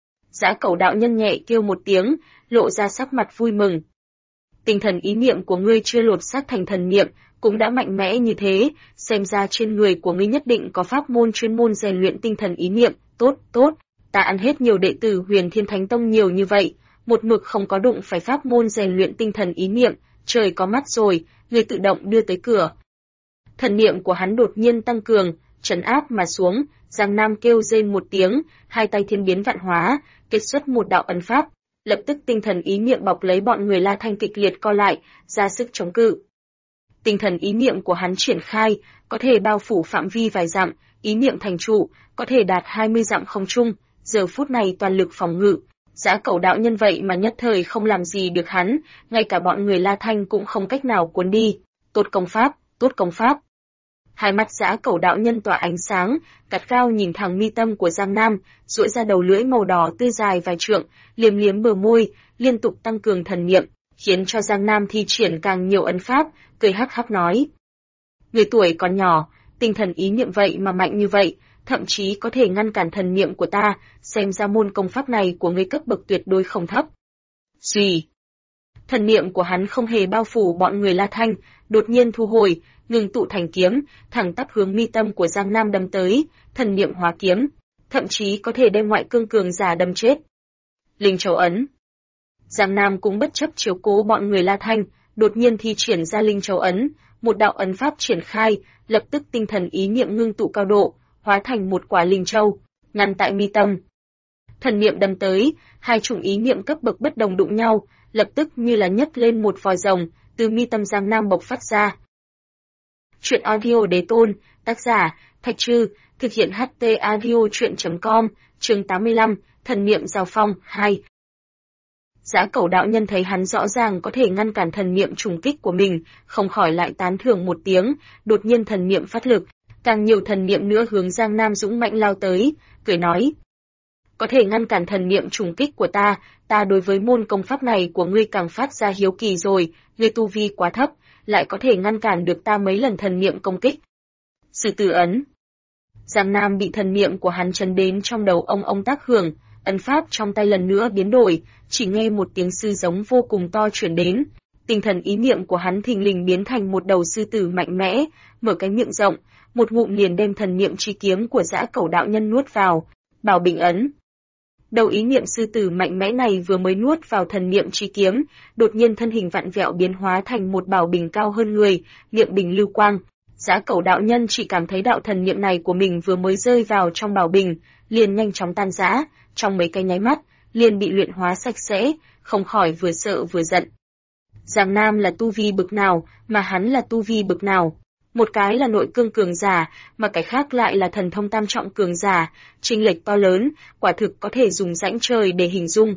Dã Cẩu đạo nhân nhẹ kêu một tiếng, lộ ra sắc mặt vui mừng. Tinh thần ý niệm của ngươi chưa lột xác thành thần niệm, cũng đã mạnh mẽ như thế, xem ra trên người của ngươi nhất định có pháp môn chuyên môn rèn luyện tinh thần ý niệm, tốt, tốt, ta ăn hết nhiều đệ tử Huyền Thiên Thánh Tông nhiều như vậy, một mực không có đụng phải pháp môn rèn luyện tinh thần ý niệm, trời có mắt rồi, ngươi tự động đưa tới cửa. Thần niệm của hắn đột nhiên tăng cường, trấn áp mà xuống, Giang Nam kêu rên một tiếng, hai tay thiên biến vạn hóa, kết xuất một đạo ấn pháp, lập tức tinh thần ý niệm bọc lấy bọn người La Thanh kịch liệt co lại, ra sức chống cự. Tinh thần ý niệm của hắn triển khai, có thể bao phủ phạm vi vài dặm, ý niệm thành trụ, có thể đạt 20 dặm không trung, giờ phút này toàn lực phòng ngự. Dã Cẩu đạo nhân vậy mà nhất thời không làm gì được hắn, ngay cả bọn người La Thanh cũng không cách nào cuốn đi. Tốt công pháp, tốt công pháp. Hai mắt Dã Cẩu đạo nhân tỏa ánh sáng, cắt gao nhìn thẳng mi tâm của Giang Nam, duỗi ra đầu lưỡi màu đỏ tươi dài vài trượng, liếm liếm bờ môi, liên tục tăng cường thần niệm, khiến cho Giang Nam thi triển càng nhiều ấn pháp, cười hắc hắc nói: người tuổi còn nhỏ, tinh thần ý niệm vậy mà mạnh như vậy, thậm chí có thể ngăn cản thần niệm của ta, xem ra môn công pháp này của ngươi cấp bậc tuyệt đối không thấp. Suy, thần niệm của hắn không hề bao phủ bọn người La Thanh, đột nhiên thu hồi, ngừng tụ thành kiếm, thẳng tắp hướng mi tâm của Giang Nam đâm tới, thần niệm hóa kiếm, thậm chí có thể đem ngoại cương cường giả đâm chết. Linh Châu ấn. Giang Nam cũng bất chấp chiếu cố bọn người La Thanh, đột nhiên thi triển ra Linh Châu ấn, một đạo ấn pháp triển khai, lập tức tinh thần ý niệm ngưng tụ cao độ, hóa thành một quả linh châu, ngăn tại mi tâm. Thần niệm đâm tới, hai chủng ý niệm cấp bậc bất đồng đụng nhau, lập tức như là nhấc lên một vòi rồng, từ mi tâm Giang Nam bộc phát ra. Truyện audio đế tôn, tác giả, Thạch Trư, thực hiện HT audio truyện.com, chương 85, thần niệm giao phong, 2. Dã Cẩu đạo nhân thấy hắn rõ ràng có thể ngăn cản thần niệm trùng kích của mình, không khỏi lại tán thưởng một tiếng, đột nhiên thần niệm phát lực, càng nhiều thần niệm nữa hướng Giang Nam dũng mạnh lao tới, cười nói: có thể ngăn cản thần niệm trùng kích của ta đối với môn công pháp này của ngươi càng phát ra hiếu kỳ rồi, ngươi tu vi quá thấp, lại có thể ngăn cản được ta mấy lần thần niệm công kích. Sư tử ấn. Giang Nam bị thần niệm của hắn chấn đến trong đầu ông tác hưởng, ấn pháp trong tay lần nữa biến đổi, chỉ nghe một tiếng sư giống vô cùng to truyền đến, tinh thần ý niệm của hắn thình lình biến thành một đầu sư tử mạnh mẽ, mở cái miệng rộng, một ngụm liền đem thần niệm chi kiếm của Dã Cẩu đạo nhân nuốt vào. Bảo Bình ấn. Đầu ý niệm sư tử mạnh mẽ này vừa mới nuốt vào thần niệm chi kiếm, đột nhiên thân hình vặn vẹo biến hóa thành một bảo bình cao hơn người, miệng bình lưu quang. Dã Cẩu đạo nhân chỉ cảm thấy đạo thần niệm này của mình vừa mới rơi vào trong bảo bình, liền nhanh chóng tan rã, trong mấy cái nháy mắt, liền bị luyện hóa sạch sẽ, không khỏi vừa sợ vừa giận. Giang Nam là tu vi bực nào, mà hắn là tu vi bực nào? Một cái là nội cương cường giả, mà cái khác lại là thần thông tam trọng cường giả, chênh lệch to lớn, quả thực có thể dùng rãnh trời để hình dung.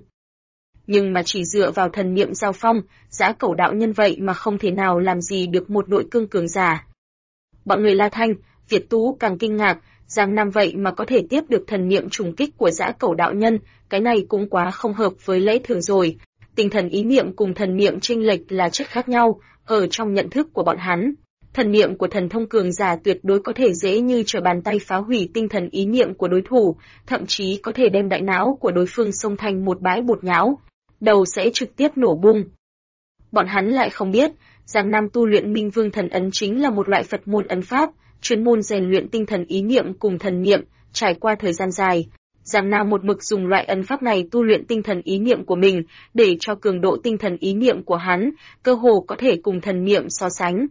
Nhưng mà chỉ dựa vào thần niệm giao phong, Dã Cẩu đạo nhân vậy mà không thể nào làm gì được một nội cương cường giả. Bọn người La Thanh, Việt Tú càng kinh ngạc, Giang Nam vậy mà có thể tiếp được thần niệm trùng kích của Dã Cẩu đạo nhân, cái này cũng quá không hợp với lẽ thường rồi. Tinh thần ý niệm cùng thần niệm chênh lệch là chất khác nhau, ở trong nhận thức của bọn hắn. Thần niệm của thần thông cường giả tuyệt đối có thể dễ như trở bàn tay phá hủy tinh thần ý niệm của đối thủ, thậm chí có thể đem đại não của đối phương xông thành một bãi bột nhão, đầu sẽ trực tiếp nổ bung. Bọn hắn lại không biết, Giang Nam tu luyện Minh Vương thần ấn chính là một loại Phật môn ấn pháp, chuyên môn rèn luyện tinh thần ý niệm cùng thần niệm, trải qua thời gian dài. Giang Nam một mực dùng loại ấn pháp này tu luyện tinh thần ý niệm của mình, để cho cường độ tinh thần ý niệm của hắn, cơ hồ có thể cùng thần niệm so sánh.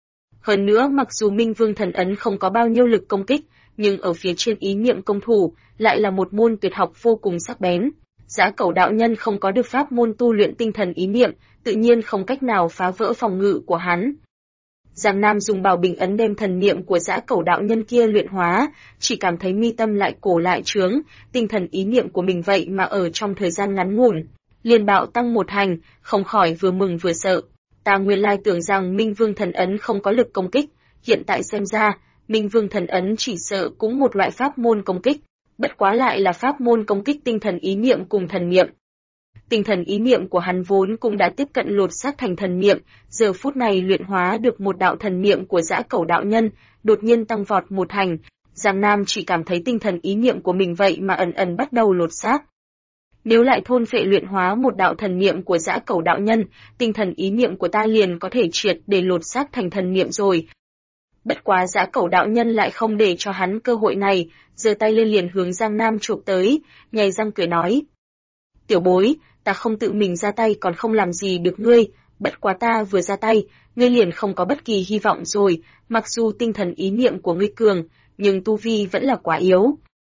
Hơn nữa mặc dù Minh Vương thần ấn không có bao nhiêu lực công kích, nhưng ở phía trên ý niệm công thủ, lại là một môn tuyệt học vô cùng sắc bén. Dã Cẩu đạo nhân không có được pháp môn tu luyện tinh thần ý niệm, tự nhiên không cách nào phá vỡ phòng ngự của hắn. Giang Nam dùng Bảo Bình ấn đem thần niệm của Dã Cẩu đạo nhân kia luyện hóa, chỉ cảm thấy mi tâm lại cổ lại trướng, tinh thần ý niệm của mình vậy mà ở trong thời gian ngắn ngủn, liền bạo tăng một hành, không khỏi vừa mừng vừa sợ. Ta nguyên lai tưởng rằng Minh Vương thần ấn không có lực công kích, hiện tại xem ra, Minh Vương thần ấn chỉ sợ cũng một loại pháp môn công kích, bất quá lại là pháp môn công kích tinh thần ý niệm cùng thần niệm. Tinh thần ý niệm của hắn vốn cũng đã tiếp cận lột xác thành thần niệm, giờ phút này luyện hóa được một đạo thần niệm của Dã Cẩu đạo nhân, đột nhiên tăng vọt một thành. Giang Nam chỉ cảm thấy tinh thần ý niệm của mình vậy mà ẩn ẩn bắt đầu lột xác. Nếu lại thôn phệ luyện hóa một đạo thần niệm của Dã Cẩu đạo nhân, tinh thần ý niệm của ta liền có thể triệt để lột xác thành thần niệm rồi. Bất quá Dã Cẩu đạo nhân lại không để cho hắn cơ hội này, giơ tay lên liền hướng Giang Nam chụp tới, nhai răng cười nói: "Tiểu bối, ta không tự mình ra tay còn không làm gì được ngươi, bất quá ta vừa ra tay, ngươi liền không có bất kỳ hy vọng rồi, mặc dù tinh thần ý niệm của ngươi cường, nhưng tu vi vẫn là quá yếu."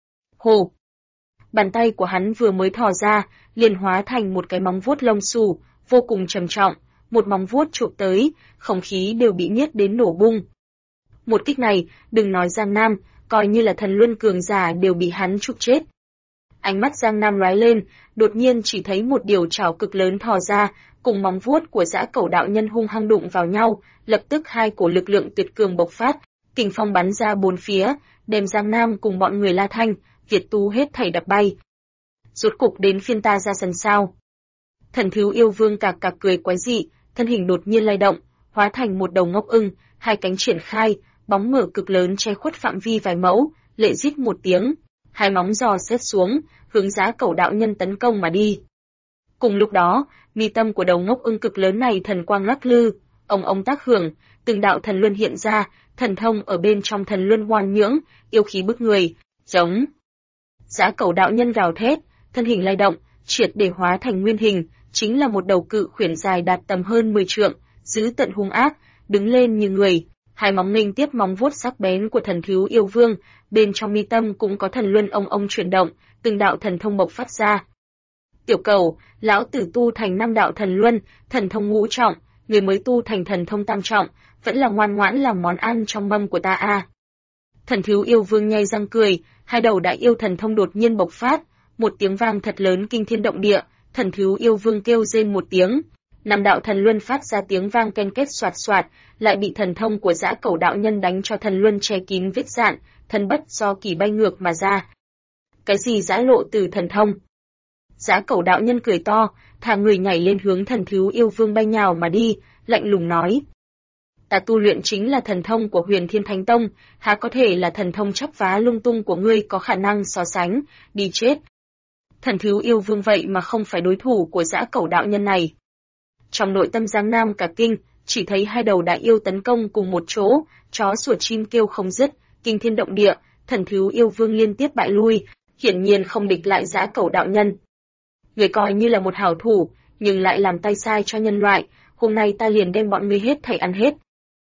Hồ! Bàn tay của hắn vừa mới thò ra, liền hóa thành một cái móng vuốt lông xù, vô cùng trầm trọng, một móng vuốt chụp tới, không khí đều bị nhiết đến nổ bung. Một kích này, đừng nói Giang Nam, coi như là thần luân cường giả đều bị hắn chụp chết. Ánh mắt Giang Nam lóe lên, đột nhiên chỉ thấy một điều chảo cực lớn thò ra, cùng móng vuốt của Dã Cẩu đạo nhân hung hăng đụng vào nhau, lập tức hai cổ lực lượng tuyệt cường bộc phát, kình phong bắn ra bốn phía, đem Giang Nam cùng bọn người La Thanh, Việt Tu hết thảy đập bay. Rốt cục đến phiên ta ra sân sao? Thần Thiếu Yêu Vương cạc cạc cười quái dị, thân hình đột nhiên lay động, hóa thành một đầu ngốc ưng, hai cánh triển khai, bóng mở cực lớn che khuất phạm vi vài mẫu, lệ rít một tiếng, hai móng giò xếp xuống, hướng Dã Cẩu đạo nhân tấn công mà đi. Cùng lúc đó, mi tâm của đầu ngốc ưng cực lớn này thần quang lắc lư, ông tác hưởng, từng đạo thần luân hiện ra, thần thông ở bên trong thần luân hoan nhưỡng, yêu khí bức người, giống. Dã Cẩu đạo nhân gào thét, thân hình lay động, triệt để hóa thành nguyên hình, chính là một đầu cự khuyển dài đạt tầm hơn 10 trượng, dữ tận hung ác, đứng lên như người, hai móng nghênh tiếp móng vuốt sắc bén của Thần Thiếu Yêu Vương, bên trong mi tâm cũng có thần luân ông chuyển động, từng đạo thần thông bộc phát ra. Tiểu Cẩu, lão tử tu thành 5 đạo thần luân, thần thông ngũ trọng, người mới tu thành thần thông tam trọng, vẫn là ngoan ngoãn làm món ăn trong mâm của ta a. Thần Thiếu Yêu Vương nhai răng cười, hai đầu đại yêu thần thông đột nhiên bộc phát, một tiếng vang thật lớn kinh thiên động địa, Thần Thiếu Yêu Vương kêu rên một tiếng, 5 đạo thần luân phát ra tiếng vang ken kết xoạt xoạt, lại bị thần thông của Dã Cẩu đạo nhân đánh cho thần luân che kín vết rạn, thân bất do kỳ bay ngược mà ra. Cái gì giã lộ từ thần thông? Dã Cẩu đạo nhân cười to, thả người nhảy lên hướng Thần Thiếu Yêu Vương bay nhào mà đi, lạnh lùng nói: "Ta tu luyện chính là thần thông của Huyền Thiên Thánh Tông, há có thể là thần thông chắp vá lung tung của ngươi có khả năng so sánh, đi chết." Thần Thiếu Yêu Vương vậy mà không phải đối thủ của Dã Cẩu đạo nhân này. Trong nội tâm Giang Nam cả kinh, chỉ thấy hai đầu đại yêu tấn công cùng một chỗ, chó sủa chim kêu không dứt, kinh thiên động địa, Thần Thiếu Yêu Vương liên tiếp bại lui, hiển nhiên không địch lại Dã Cẩu đạo nhân. Người coi như là một hảo thủ, nhưng lại làm tay sai cho nhân loại, hôm nay ta liền đem bọn ngươi hết thảy ăn hết.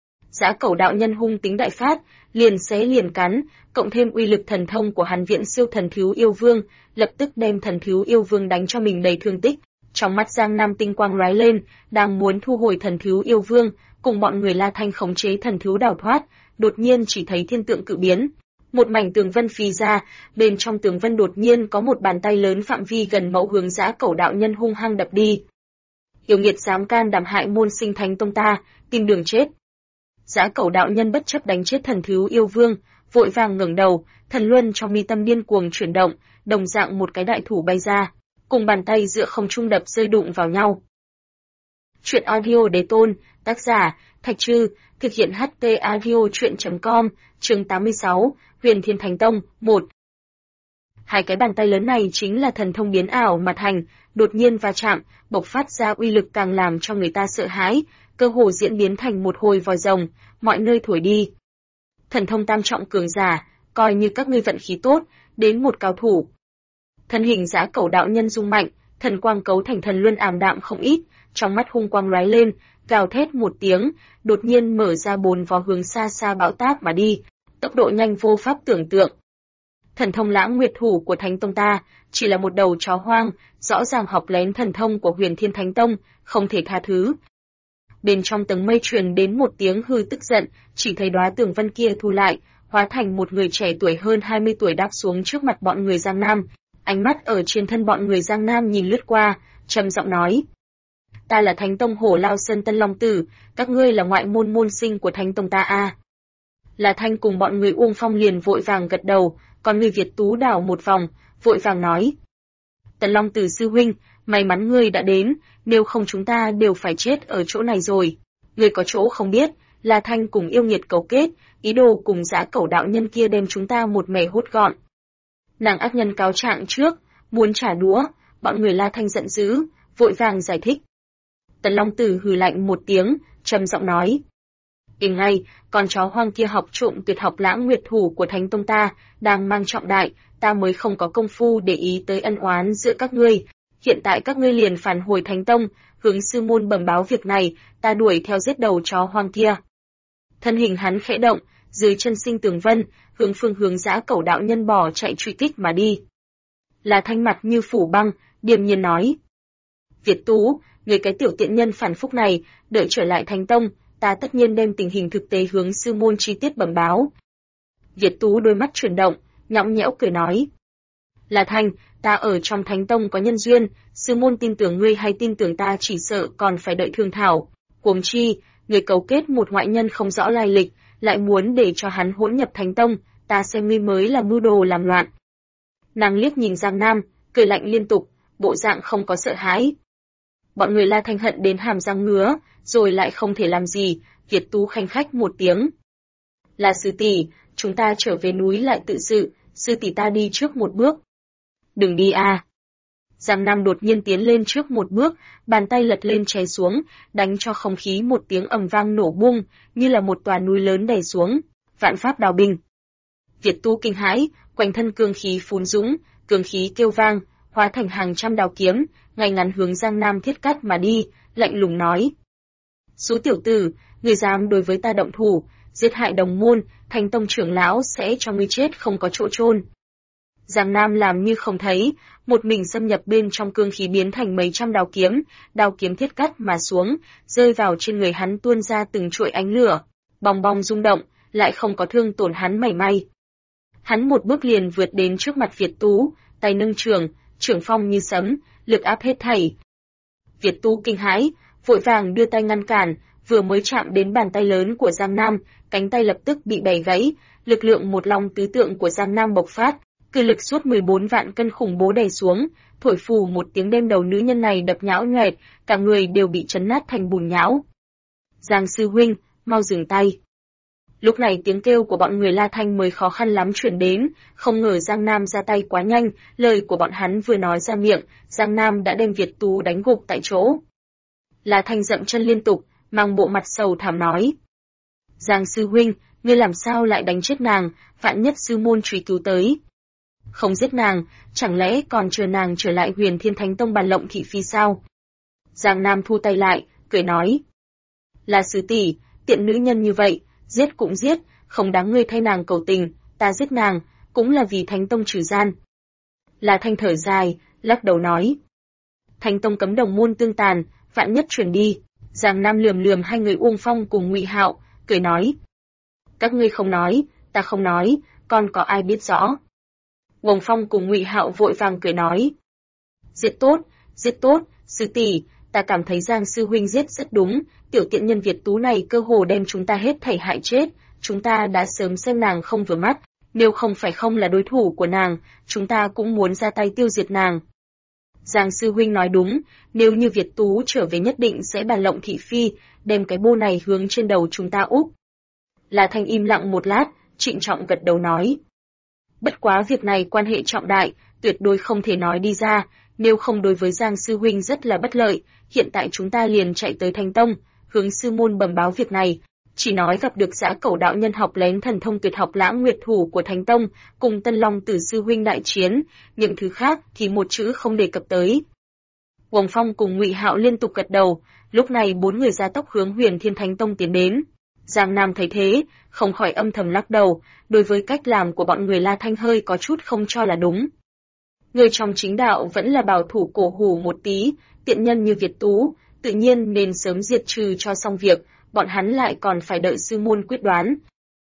Dã Cẩu đạo nhân hung tính đại phát, liền xé liền cắn, cộng thêm uy lực thần thông của hắn viễn siêu Thần Thiếu Yêu Vương, lập tức đem Thần Thiếu Yêu Vương đánh cho mình đầy thương tích. Trong mắt Giang Nam tinh quang lóe lên, đang muốn thu hồi Thần Thiếu Yêu Vương, cùng bọn người La Thanh khống chế thần thiếu đào thoát, đột nhiên chỉ thấy thiên tượng cự biến. Một mảnh tường vân phi ra, bên trong tường vân đột nhiên có một bàn tay lớn phạm vi gần mẫu hướng Dã Cẩu đạo nhân hung hăng đập đi. Yêu nghiệt dám can đảm hại môn sinh Thánh Tông ta, tìm đường chết. Dã Cẩu đạo nhân bất chấp đánh chết Thần Thiếu Yêu Vương, vội vàng ngẩng đầu, thần luân trong mi tâm điên cuồng chuyển động, đồng dạng một cái đại thủ bay ra, cùng bàn tay giữa không trung đập rơi đụng vào nhau. Truyện audio đế tôn, tác giả, Thạch Trư, thực hiện HT audio truyện.com, chương 86, Huyền Thiên Thánh Tông, 1. Hai cái bàn tay lớn này chính là thần thông biến ảo mà thành, đột nhiên va chạm, bộc phát ra uy lực càng làm cho người ta sợ hãi, cơ hồ diễn biến thành một hồi vòi rồng, mọi nơi thổi đi. Thần thông tam trọng cường giả, coi như các ngươi vận khí tốt, đến một cao thủ. Thân hình Dã Cẩu đạo nhân rung mạnh, thần quang cấu thành thần luân ảm đạm không ít, trong mắt hung quang lóe lên, gào thét một tiếng, đột nhiên mở ra 4 vó hướng xa xa bão táp mà đi, tốc độ nhanh vô pháp tưởng tượng. Thần thông Lãng Nguyệt thủ của Thánh Tông ta, chỉ là một đầu chó hoang, rõ ràng học lén thần thông của Huyền Thiên Thánh Tông, không thể tha thứ. Bên trong tầng mây truyền đến một tiếng hư tức giận, chỉ thấy đóa tường vân kia thu lại, hóa thành một người trẻ tuổi hơn 20 tuổi đáp xuống trước mặt bọn người Giang Nam. Ánh mắt ở trên thân bọn người Giang Nam nhìn lướt qua, trầm giọng nói: "Ta là Thánh Tông Hổ Lao Sơn Tân Long Tử, các ngươi là ngoại môn môn sinh của Thánh Tông ta a." Là Thanh cùng bọn người Uông Phong liền vội vàng gật đầu, còn người Việt Tú đảo một vòng, vội vàng nói: "Tân Long Tử sư huynh, may mắn ngươi đã đến, nếu không chúng ta đều phải chết ở chỗ này rồi. Ngươi có chỗ không biết, La Thanh cùng yêu nghiệt cấu kết, ý đồ cùng Dã Cẩu đạo nhân kia đem chúng ta một mẻ hốt gọn. Nàng ác nhân cáo trạng trước, muốn trả đũa, bọn người La Thanh giận dữ, vội vàng giải thích. Tần Long Tử hừ lạnh một tiếng, trầm giọng nói. Im ngay, con chó hoang kia học trộm tuyệt học Lãng Nguyệt thủ của Thánh Tông ta, đang mang trọng đại, ta mới không có công phu để ý tới ân oán giữa các ngươi. Hiện tại các ngươi liền phản hồi Thánh Tông, hướng sư môn bẩm báo việc này, ta đuổi theo giết đầu chó hoang kia. Thân hình hắn khẽ động, dưới chân sinh tường vân, hướng phương hướng Dã Cẩu đạo nhân bỏ chạy truy kích mà đi. Là Thanh mặt như phủ băng, điềm nhiên nói. Việt Tú, người cái tiểu tiện nhân phản phúc này, đợi trở lại Thánh Tông, ta tất nhiên đem tình hình thực tế hướng sư môn chi tiết bẩm báo. Việt Tú đôi mắt chuyển động, nhõng nhẽo cười nói. Là Thanh, ta ở trong Thánh Tông có nhân duyên, sư môn tin tưởng ngươi hay tin tưởng ta chỉ sợ còn phải đợi thương thảo. Huống chi, người cấu kết một ngoại nhân không rõ lai lịch, lại muốn để cho hắn hỗn nhập Thánh Tông, ta xem ngươi mới là mưu đồ làm loạn. Nàng liếc nhìn Giang Nam, cười lạnh liên tục, bộ dạng không có sợ hãi. Bọn người La Thanh hận đến hàm răng ngứa, rồi lại không thể làm gì, Việt Tú khanh khách một tiếng. Là sư tỷ, chúng ta trở về núi lại tự sự, sư tỷ ta đi trước một bước. Đừng đi à. Giang Nam đột nhiên tiến lên trước một bước, bàn tay lật lên chè xuống, đánh cho không khí một tiếng ầm vang nổ bung, như là một tòa núi lớn đè xuống, vạn pháp đào bình. Việt Tú kinh hãi, quanh thân cương khí phun dũng, cương khí kêu vang, hóa thành hàng trăm đao kiếm, ngay ngắn hướng Giang Nam thiết cắt mà đi, lạnh lùng nói. Số tiểu tử, người dám đối với ta động thủ, giết hại đồng môn, Thánh Tông trưởng lão sẽ cho ngươi chết không có chỗ chôn. Giang Nam làm như không thấy, một mình xâm nhập bên trong cương khí biến thành mấy trăm đao kiếm thiết cắt mà xuống, rơi vào trên người hắn tuôn ra từng chuỗi ánh lửa, bong bong rung động, lại không có thương tổn hắn mảy may. Hắn một bước liền vượt đến trước mặt Việt Tú, tay nâng trường phong như sấm, lực áp hết thảy. Việt Tú kinh hãi, vội vàng đưa tay ngăn cản, vừa mới chạm đến bàn tay lớn của Giang Nam, cánh tay lập tức bị bẻ gãy, lực lượng một long tứ tượng của Giang Nam bộc phát, cự lực suốt 14 vạn cân khủng bố đè xuống, thổi phù một tiếng đem đầu nữ nhân này đập nhão nhoẹt, cả người đều bị chấn nát thành bùn nhão. Giang sư huynh, mau dừng tay. Lúc này tiếng kêu của bọn người La Thanh mới khó khăn lắm chuyển đến, không ngờ Giang Nam ra tay quá nhanh, lời của bọn hắn vừa nói ra miệng, Giang Nam đã đem Việt Tú đánh gục tại chỗ. La Thanh dậm chân liên tục, mang bộ mặt sầu thảm nói. Giang sư huynh, ngươi làm sao lại đánh chết nàng, vạn nhất sư môn truy cứu tới. Không giết nàng, chẳng lẽ còn chờ nàng trở lại Huyền Thiên Thánh Tông bàn lộng thị phi sao? Giang Nam thu tay lại, cười nói. Là sư tỷ, tiện nữ nhân như vậy, giết cũng giết, không đáng ngươi thay nàng cầu tình, ta giết nàng, cũng là vì Thánh Tông trừ gian. La Thanh thở dài, lắc đầu nói. Thánh Tông cấm đồng môn tương tàn, vạn nhất chuyển đi. Giang Nam lườm lườm hai người Uông Phong cùng Ngụy Hạo, cười nói. Các ngươi không nói, ta không nói, còn có ai biết rõ. Uông Phong cùng Ngụy Hạo vội vàng cười nói. Giết tốt, sư tỷ, ta cảm thấy Giang sư huynh giết rất đúng, tiểu tiện nhân Việt Tú này cơ hồ đem chúng ta hết thảy hại chết, chúng ta đã sớm xem nàng không vừa mắt, nếu không phải không là đối thủ của nàng, chúng ta cũng muốn ra tay tiêu diệt nàng. Giang sư huynh nói đúng, nếu như Việt Tú trở về nhất định sẽ bàn lộng thị phi, đem cái bô này hướng trên đầu chúng ta úp. La Thanh im lặng một lát, trịnh trọng gật đầu nói. Bất quá việc này quan hệ trọng đại, tuyệt đối không thể nói đi ra, nếu không đối với Giang sư huynh rất là bất lợi, hiện tại chúng ta liền chạy tới Thánh Tông, hướng sư môn bẩm báo việc này, chỉ nói gặp được Dã Cẩu đạo nhân học lén thần thông tuyệt học Lãng Nguyệt thủ của Thánh Tông, cùng Tân Long Tử sư huynh đại chiến, những thứ khác thì một chữ không đề cập tới. Uông Phong cùng Ngụy Hạo liên tục gật đầu, lúc này bốn người gia tốc hướng Huyền Thiên Thánh Tông tiến đến. Giang Nam thấy thế, không khỏi âm thầm lắc đầu, đối với cách làm của bọn người La Thanh hơi có chút không cho là đúng. Người trong chính đạo vẫn là bảo thủ cổ hủ một tí, tiện nhân như Việt Tú, tự nhiên nên sớm diệt trừ cho xong việc, bọn hắn lại còn phải đợi sư môn quyết đoán.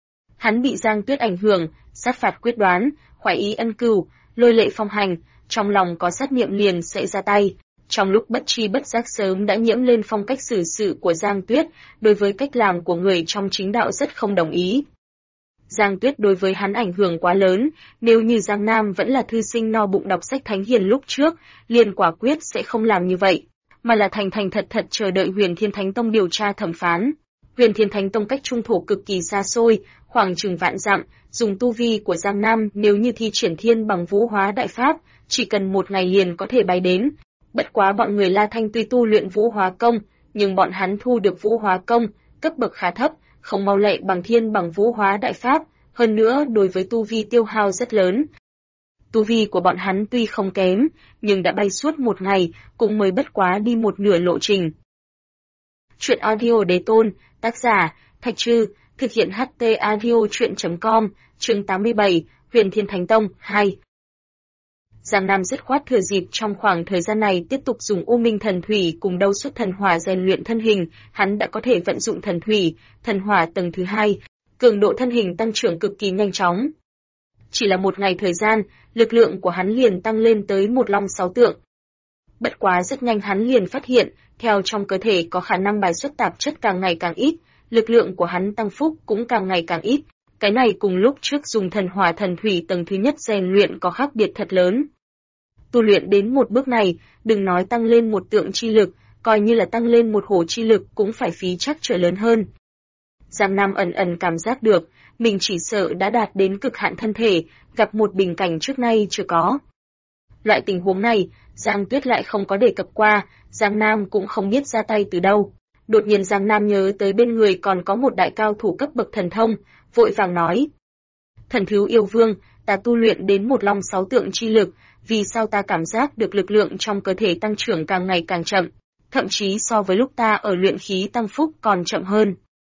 Hắn bị Giang Tuyết ảnh hưởng, sát phạt quyết đoán, khoái ý ân cừu, lôi lệ phong hành, trong lòng có sát niệm liền sẽ ra tay. Trong lúc bất tri bất giác sớm đã nhiễm lên phong cách xử sự của Giang Tuyết, đối với cách làm của người trong chính đạo rất không đồng ý. Giang Tuyết đối với hắn ảnh hưởng quá lớn, nếu như Giang Nam vẫn là thư sinh no bụng đọc sách thánh hiền lúc trước, liền quả quyết sẽ không làm như vậy, mà là thành thành thật thật chờ đợi Huyền Thiên Thánh Tông điều tra thẩm phán. Huyền Thiên Thánh Tông cách trung thổ cực kỳ xa xôi, khoảng chừng vạn dặm, dùng tu vi của Giang Nam nếu như thi triển thiên bằng vũ hóa đại pháp, chỉ cần một ngày liền có thể bay đến. Bất quá bọn người La Thanh tuy tu luyện vũ hóa công, nhưng bọn hắn thu được vũ hóa công, cấp bậc khá thấp, không mau lẹ bằng thiên bằng vũ hóa đại pháp, hơn nữa đối với tu vi tiêu hao rất lớn. Tu vi của bọn hắn tuy không kém, nhưng đã bay suốt một ngày, cũng mới bất quá đi một nửa lộ trình. Chuyện audio đế tôn, tác giả, Thạch Trư, thực hiện HT audio chuyện.com, chương 87, Huyền Thiên Thánh Tông, 2. Giang Nam dứt khoát thừa dịp trong khoảng thời gian này tiếp tục dùng U Minh Thần Thủy cùng Đâu Xuất Thần Hỏa rèn luyện thân hình, hắn đã có thể vận dụng Thần Thủy, Thần Hỏa tầng thứ 2, cường độ thân hình tăng trưởng cực kỳ nhanh chóng. Chỉ là một ngày thời gian, lực lượng của hắn liền tăng lên tới 1 long 6 tượng. Bất quá rất nhanh hắn liền phát hiện, theo trong cơ thể có khả năng bài xuất tạp chất càng ngày càng ít, lực lượng của hắn tăng phúc cũng càng ngày càng ít. Cái này cùng lúc trước dùng Thần Hỏa Thần Thủy tầng thứ nhất rèn luyện có khác biệt thật lớn. Tu luyện đến một bước này, đừng nói tăng lên một tượng chi lực, coi như là tăng lên một hổ chi lực cũng phải phí chắc trở lớn hơn. Giang Nam ẩn ẩn cảm giác được, mình chỉ sợ đã đạt đến cực hạn thân thể, gặp một bình cảnh trước nay chưa có. Loại tình huống này, Giang Tuyết lại không có đề cập qua, Giang Nam cũng không biết ra tay từ đâu. Đột nhiên Giang Nam nhớ tới bên người còn có một đại cao thủ cấp bậc thần thông, vội vàng nói. Thần Thiếu Yêu Vương, ta tu luyện đến 1 long 6 tượng chi lực, vì sao ta cảm giác được lực lượng trong cơ thể tăng trưởng càng ngày càng chậm, thậm chí so với lúc ta ở luyện khí tăng phúc còn chậm hơn.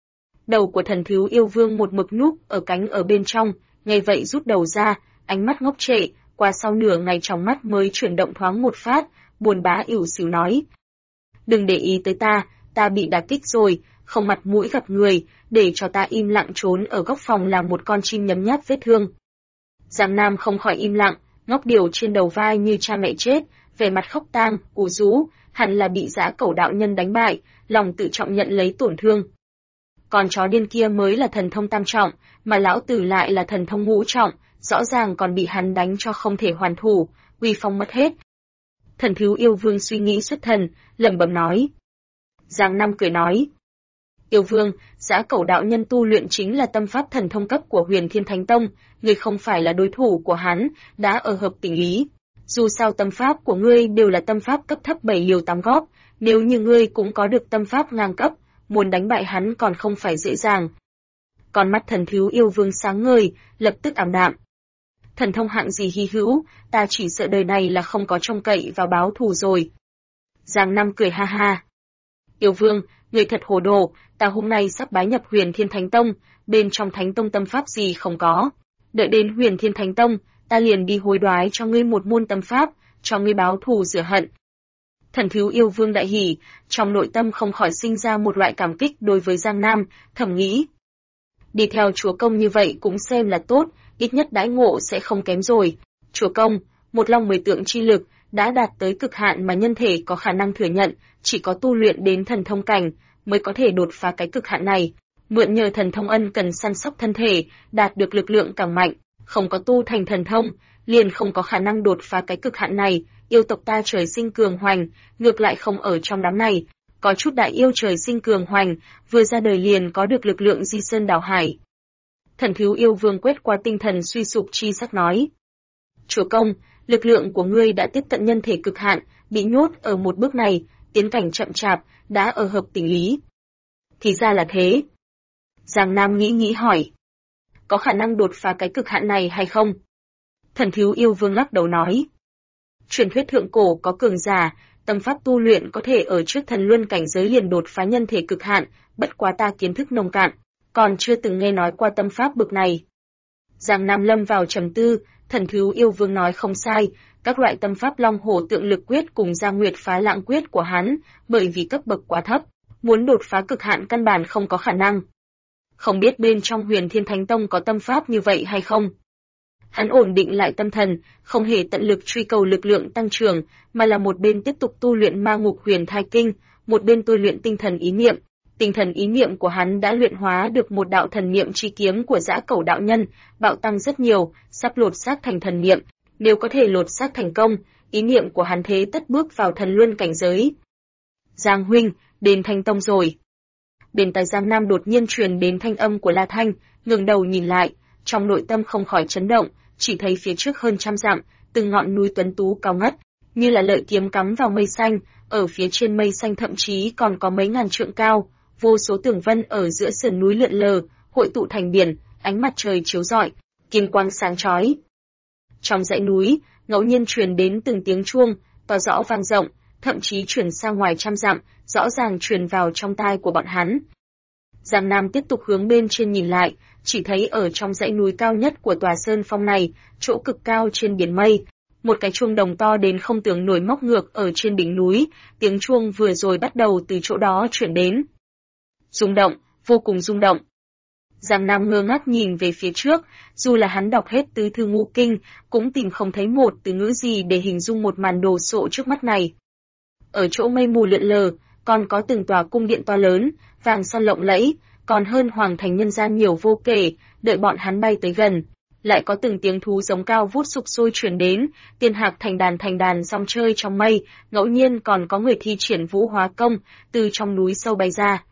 Đầu của Thần Thiếu Yêu Vương một mực núp ở cánh ở bên trong, nghe vậy rút đầu ra, ánh mắt ngốc trệ, qua sau nửa ngày trong mắt mới chuyển động thoáng một phát, buồn bã ỉu xìu nói. Đừng để ý tới ta bị đả kích rồi, không mặt mũi gặp người, để cho ta im lặng trốn ở góc phòng làm một con chim nhấm nháp vết thương. Giang Nam không khỏi im lặng, ngóc điều trên đầu vai như cha mẹ chết, vẻ mặt khóc tang, ủ rũ, hẳn là bị Dã Cẩu đạo nhân đánh bại, lòng tự trọng nhận lấy tổn thương. Còn chó điên kia mới là thần thông tam trọng, mà lão tử lại là thần thông ngũ trọng, rõ ràng còn bị hắn đánh cho không thể hoàn thủ, uy phong mất hết. Thần Thiếu Yêu Vương suy nghĩ xuất thần, lẩm bẩm nói. Giang Nam cười nói. Yêu Vương, Dã Cẩu đạo nhân tu luyện chính là tâm pháp thần thông cấp của Huyền Thiên Thánh Tông, ngươi không phải là đối thủ của hắn, đã ở hợp tình lý. Dù sao tâm pháp của ngươi đều là tâm pháp cấp thấp 7 liều 8 góp, nếu như ngươi cũng có được tâm pháp ngang cấp, muốn đánh bại hắn còn không phải dễ dàng. Con mắt Thần Thiếu Yêu Vương sáng ngời, lập tức ảm đạm. Thần thông hạng gì hy hữu, ta chỉ sợ đời này là không có trông cậy vào báo thù rồi. Giang Nam cười ha ha. Yêu Vương, người thật hồ đồ, ta hôm nay sắp bái nhập Huyền Thiên Thánh Tông, bên trong Thánh Tông tâm pháp gì không có. Đợi đến Huyền Thiên Thánh Tông, ta liền đi hối đoái cho ngươi một môn tâm pháp, cho ngươi báo thù rửa hận. Thần Thiếu Yêu Vương đại hỉ, trong nội tâm không khỏi sinh ra một loại cảm kích đối với Giang Nam, thầm nghĩ. Đi theo chúa công như vậy cũng xem là tốt, ít nhất đãi ngộ sẽ không kém rồi. Chúa công, 1 long 10 tượng chi lực, đã đạt tới cực hạn mà nhân thể có khả năng thừa nhận, chỉ có tu luyện đến thần thông cảnh, mới có thể đột phá cái cực hạn này. Mượn nhờ thần thông ân cần săn sóc thân thể, đạt được lực lượng càng mạnh, không có tu thành thần thông, liền không có khả năng đột phá cái cực hạn này. Yêu tộc ta trời sinh cường hoành, ngược lại không ở trong đám này, có chút đại yêu trời sinh cường hoành, vừa ra đời liền có được lực lượng di sơn đảo hải. Thần Thiếu Yêu Vương quét qua tinh thần suy sụp chi sắc nói. Chúa công, lực lượng của ngươi đã tiếp cận nhân thể cực hạn, bị nhốt ở một bước này, tiến cảnh chậm chạp, đã ở hợp tình lý. Thì ra là thế. Giang Nam nghĩ hỏi. Có khả năng đột phá cái cực hạn này hay không? Thần Thiếu Yêu Vương lắc đầu nói. Truyền thuyết thượng cổ có cường giả, tâm pháp tu luyện có thể ở trước thần luân cảnh giới liền đột phá nhân thể cực hạn, bất quá ta kiến thức nông cạn, còn chưa từng nghe nói qua tâm pháp bực này. Giang Nam lâm vào trầm tư, Thần Thiếu Yêu Vương nói không sai, các loại tâm pháp Long Hổ Tượng Lực Quyết cùng Giang Nguyệt Phá Lãng Quyết của hắn, bởi vì cấp bậc quá thấp, muốn đột phá cực hạn căn bản không có khả năng. Không biết bên trong Huyền Thiên Thánh Tông có tâm pháp như vậy hay không? Hắn ổn định lại tâm thần, không hề tận lực truy cầu lực lượng tăng trưởng, mà là một bên tiếp tục tu luyện Ma Ngục Huyền Thai Kinh, một bên tu luyện tinh thần ý niệm, Tinh thần ý niệm của hắn đã luyện hóa được một đạo thần niệm chi kiếm của Dã Cẩu đạo nhân, bạo tăng rất nhiều, sắp lột xác thành thần niệm. Nếu có thể lột xác thành công, ý niệm của hắn thế tất bước vào thần luân cảnh giới. Giang huynh, đến Thanh Tông rồi. Bên tai Giang Nam đột nhiên truyền đến thanh âm của La Thanh, ngẩng đầu nhìn lại, trong nội tâm không khỏi chấn động, chỉ thấy phía trước hơn trăm dặm, từng ngọn núi tuấn tú cao ngất, như là lợi kiếm cắm vào mây xanh, ở phía trên mây xanh thậm chí còn có mấy ngàn trượng cao, vô số tường vân ở giữa sườn núi lượn lờ, hội tụ thành biển, ánh mặt trời chiếu rọi, kim quang sáng chói. Trong dãy núi, ngẫu nhiên truyền đến từng tiếng chuông, to rõ vang rộng, thậm chí truyền xa ngoài trăm dặm, rõ ràng truyền vào trong tai của bọn hắn. Giang Nam tiếp tục hướng bên trên nhìn lại, chỉ thấy ở trong dãy núi cao nhất của tòa sơn phong này, chỗ cực cao trên biển mây, một cái chuông đồng to đến không tưởng nổi móc ngược ở trên đỉnh núi, tiếng chuông vừa rồi bắt đầu từ chỗ đó chuyển đến. Rung động, vô cùng rung động. Giang Nam ngơ ngác nhìn về phía trước, dù là hắn đọc hết tứ thư ngũ kinh, cũng tìm không thấy một từ ngữ gì để hình dung một màn đồ sộ trước mắt này. Ở chỗ mây mù lượn lờ, còn có từng tòa cung điện to lớn, vàng son lộng lẫy, còn hơn hoàng thành nhân gian nhiều vô kể, đợi bọn hắn bay tới gần. Lại có từng tiếng thú giống cao vút sục sôi truyền đến, tiên hạc thành đàn song chơi trong mây, ngẫu nhiên còn có người thi triển vũ hóa công, từ trong núi sâu bay ra.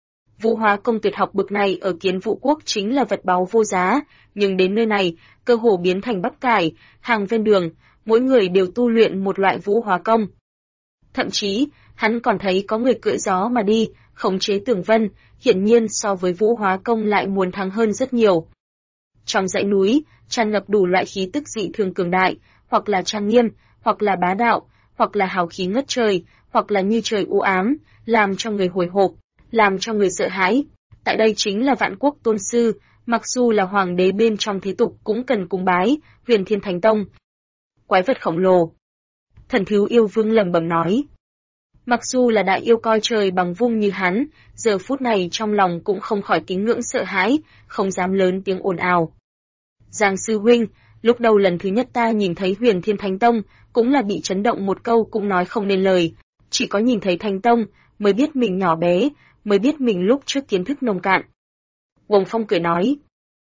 Vũ hóa công tuyệt học bực này ở Kiến Vũ Quốc chính là vật báu vô giá, nhưng đến nơi này, cơ hồ biến thành bắp cải, hàng ven đường, mỗi người đều tu luyện một loại vũ hóa công. Thậm chí, hắn còn thấy có người cưỡi gió mà đi, khống chế tường vân, hiển nhiên so với vũ hóa công lại muốn thắng hơn rất nhiều. Trong dãy núi, tràn ngập đủ loại khí tức dị thường cường đại, hoặc là trang nghiêm, hoặc là bá đạo, hoặc là hào khí ngất trời, hoặc là như trời u ám, làm cho người hồi hộp, làm cho người sợ hãi. Tại đây chính là Vạn Quốc Tôn Sư, mặc dù là hoàng đế bên trong thế tục cũng cần cúng bái, Huyền Thiên Thánh Tông. Quái vật khổng lồ. Thần Thiếu Yêu Vương lẩm bẩm nói. Mặc dù là đại yêu coi trời bằng vung như hắn, giờ phút này trong lòng cũng không khỏi kính ngưỡng sợ hãi, không dám lớn tiếng ồn ào. Giang sư huynh, lúc đầu lần thứ nhất ta nhìn thấy Huyền Thiên Thánh Tông, cũng là bị chấn động một câu cũng nói không nên lời, chỉ có nhìn thấy Thánh Tông, mới biết mình nhỏ bé, mới biết mình lúc trước kiến thức nông cạn. Wồng Phong cười nói.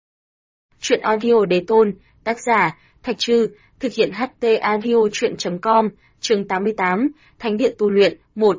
Chuyện audio đề tôn, tác giả, Thạch Trư, thực hiện HT audio chuyện.com, chương 88, Thánh điện tu luyện, 1.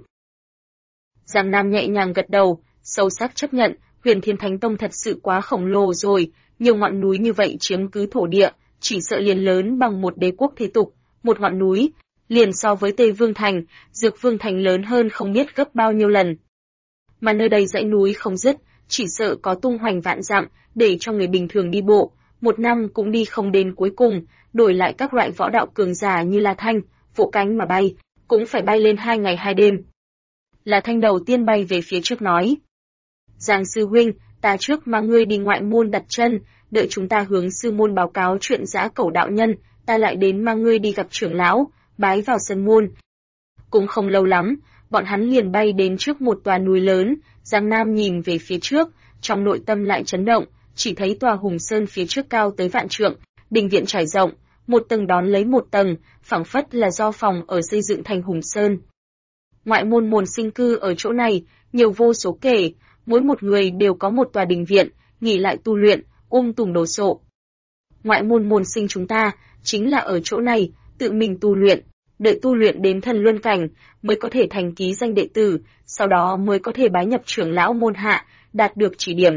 Giang Nam nhẹ nhàng gật đầu, sâu sắc chấp nhận, Huyền Thiên Thánh Tông thật sự quá khổng lồ rồi, nhiều ngọn núi như vậy chiếm cứ thổ địa, chỉ sợ liền lớn bằng một đế quốc thế tục, một ngọn núi, liền so với Tây Vương Thành, Dược Vương Thành lớn hơn không biết gấp bao nhiêu lần. Mà nơi đây dãy núi không dứt, chỉ sợ có tung hoành vạn dặm, để cho người bình thường đi bộ, một năm cũng đi không đến cuối cùng, đổi lại các loại võ đạo cường giả như La Thanh, vỗ cánh mà bay, cũng phải bay lên 2 ngày 2 đêm. La Thanh đầu tiên bay về phía trước nói. Giang sư huynh, ta trước mang ngươi đi ngoại môn đặt chân, đợi chúng ta hướng sư môn báo cáo chuyện Dã Cẩu đạo nhân, ta lại đến mang ngươi đi gặp trưởng lão, bái vào sân môn. Cũng không lâu lắm, bọn hắn liền bay đến trước một tòa núi lớn, Giang Nam nhìn về phía trước, trong nội tâm lại chấn động, chỉ thấy tòa Hùng Sơn phía trước cao tới vạn trượng, đình viện trải rộng, một tầng đón lấy một tầng, phảng phất là do phòng ở xây dựng thành Hùng Sơn. Ngoại môn môn sinh cư ở chỗ này, nhiều vô số kể, mỗi một người đều có một tòa đình viện, nghỉ lại tu luyện, tùng đồ sộ. Ngoại môn môn sinh chúng ta, chính là ở chỗ này, tự mình tu luyện, đợi tu luyện đến thần luân cảnh, mới có thể thành ký danh đệ tử, sau đó mới có thể bái nhập trưởng lão môn hạ, đạt được chỉ điểm.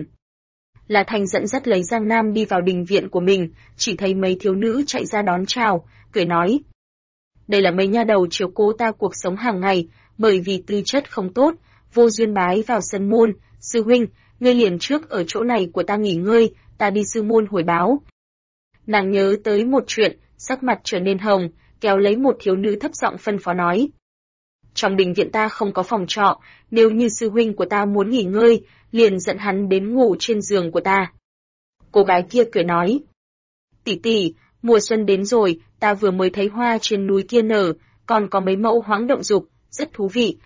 La Thanh dẫn dắt lấy Giang Nam đi vào đình viện của mình, chỉ thấy mấy thiếu nữ chạy ra đón chào, cười nói. Đây là mấy nha đầu chiếu cố ta cuộc sống hàng ngày, bởi vì tư chất không tốt, vô duyên bái vào sân môn, sư huynh, ngươi liền trước ở chỗ này của ta nghỉ ngơi, ta đi sư môn hồi báo. Nàng nhớ tới một chuyện, sắc mặt trở nên hồng, kéo lấy một thiếu nữ thấp giọng phân phó nói. Trong đình viện ta không có phòng trọ, nếu như sư huynh của ta muốn nghỉ ngơi, liền dẫn hắn đến ngủ trên giường của ta. Cô gái kia cười nói. Tỷ tỷ, mùa xuân đến rồi, ta vừa mới thấy hoa trên núi kia nở, còn có mấy mẫu hoáng động dục, rất thú vị.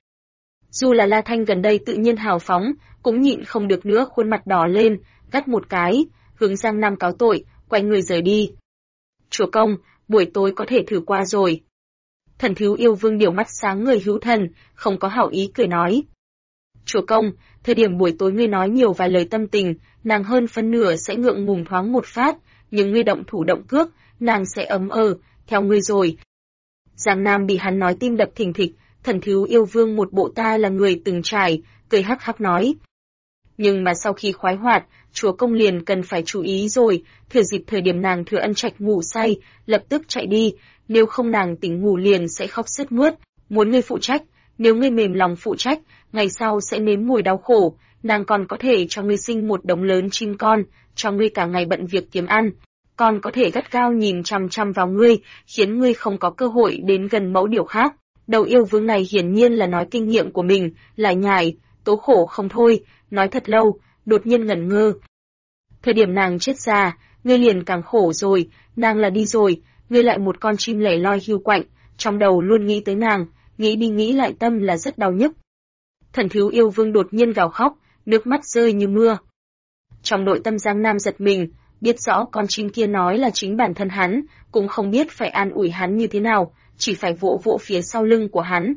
Dù là La Thanh gần đây tự nhiên hào phóng, cũng nhịn không được nữa khuôn mặt đỏ lên, gắt một cái, hướng Giang Nam cáo tội, quay người rời đi. Chúa công, buổi tối có thể thử qua rồi. Thần Thiếu Yêu Vương điều mắt sáng người hữu thần, không có hảo ý cười nói. Chúa công, thời điểm buổi tối ngươi nói nhiều vài lời tâm tình, nàng hơn phân nửa sẽ ngượng ngùng thoáng một phát, nhưng ngươi động thủ động cước, nàng sẽ ấm theo ngươi rồi. Giang Nam bị hắn nói tim đập thình thịch, Thần Thiếu Yêu Vương một bộ ta là người từng trải, cười hắc hắc nói. Nhưng mà sau khi khoái hoạt, chúa công liền cần phải chú ý rồi, thừa dịp thời điểm nàng Thừa Ân Trạch ngủ say, lập tức chạy đi, nếu không nàng tỉnh ngủ liền sẽ khóc sướt mướt, muốn ngươi phụ trách, nếu ngươi mềm lòng phụ trách, ngày sau sẽ nếm mùi đau khổ, nàng còn có thể cho ngươi sinh một đống lớn chim con, cho ngươi cả ngày bận việc kiếm ăn, còn có thể gắt gao nhìn chằm chằm vào ngươi, khiến ngươi không có cơ hội đến gần mẫu điều khác. Đầu yêu vương này hiển nhiên là nói kinh nghiệm của mình, lại nhải, tố khổ không thôi, nói thật lâu, đột nhiên ngẩn ngơ. Thời điểm nàng chết ra, ngươi liền càng khổ rồi, nàng là đi rồi, ngươi lại một con chim lẻ loi hiu quạnh, trong đầu luôn nghĩ tới nàng, nghĩ đi nghĩ lại tâm là rất đau nhức. Thần Thiếu Yêu Vương đột nhiên gào khóc, nước mắt rơi như mưa. Trong nội tâm Giang Nam giật mình, biết rõ con chim kia nói là chính bản thân hắn, cũng không biết phải an ủi hắn như thế nào, chỉ phải vỗ vỗ phía sau lưng của hắn.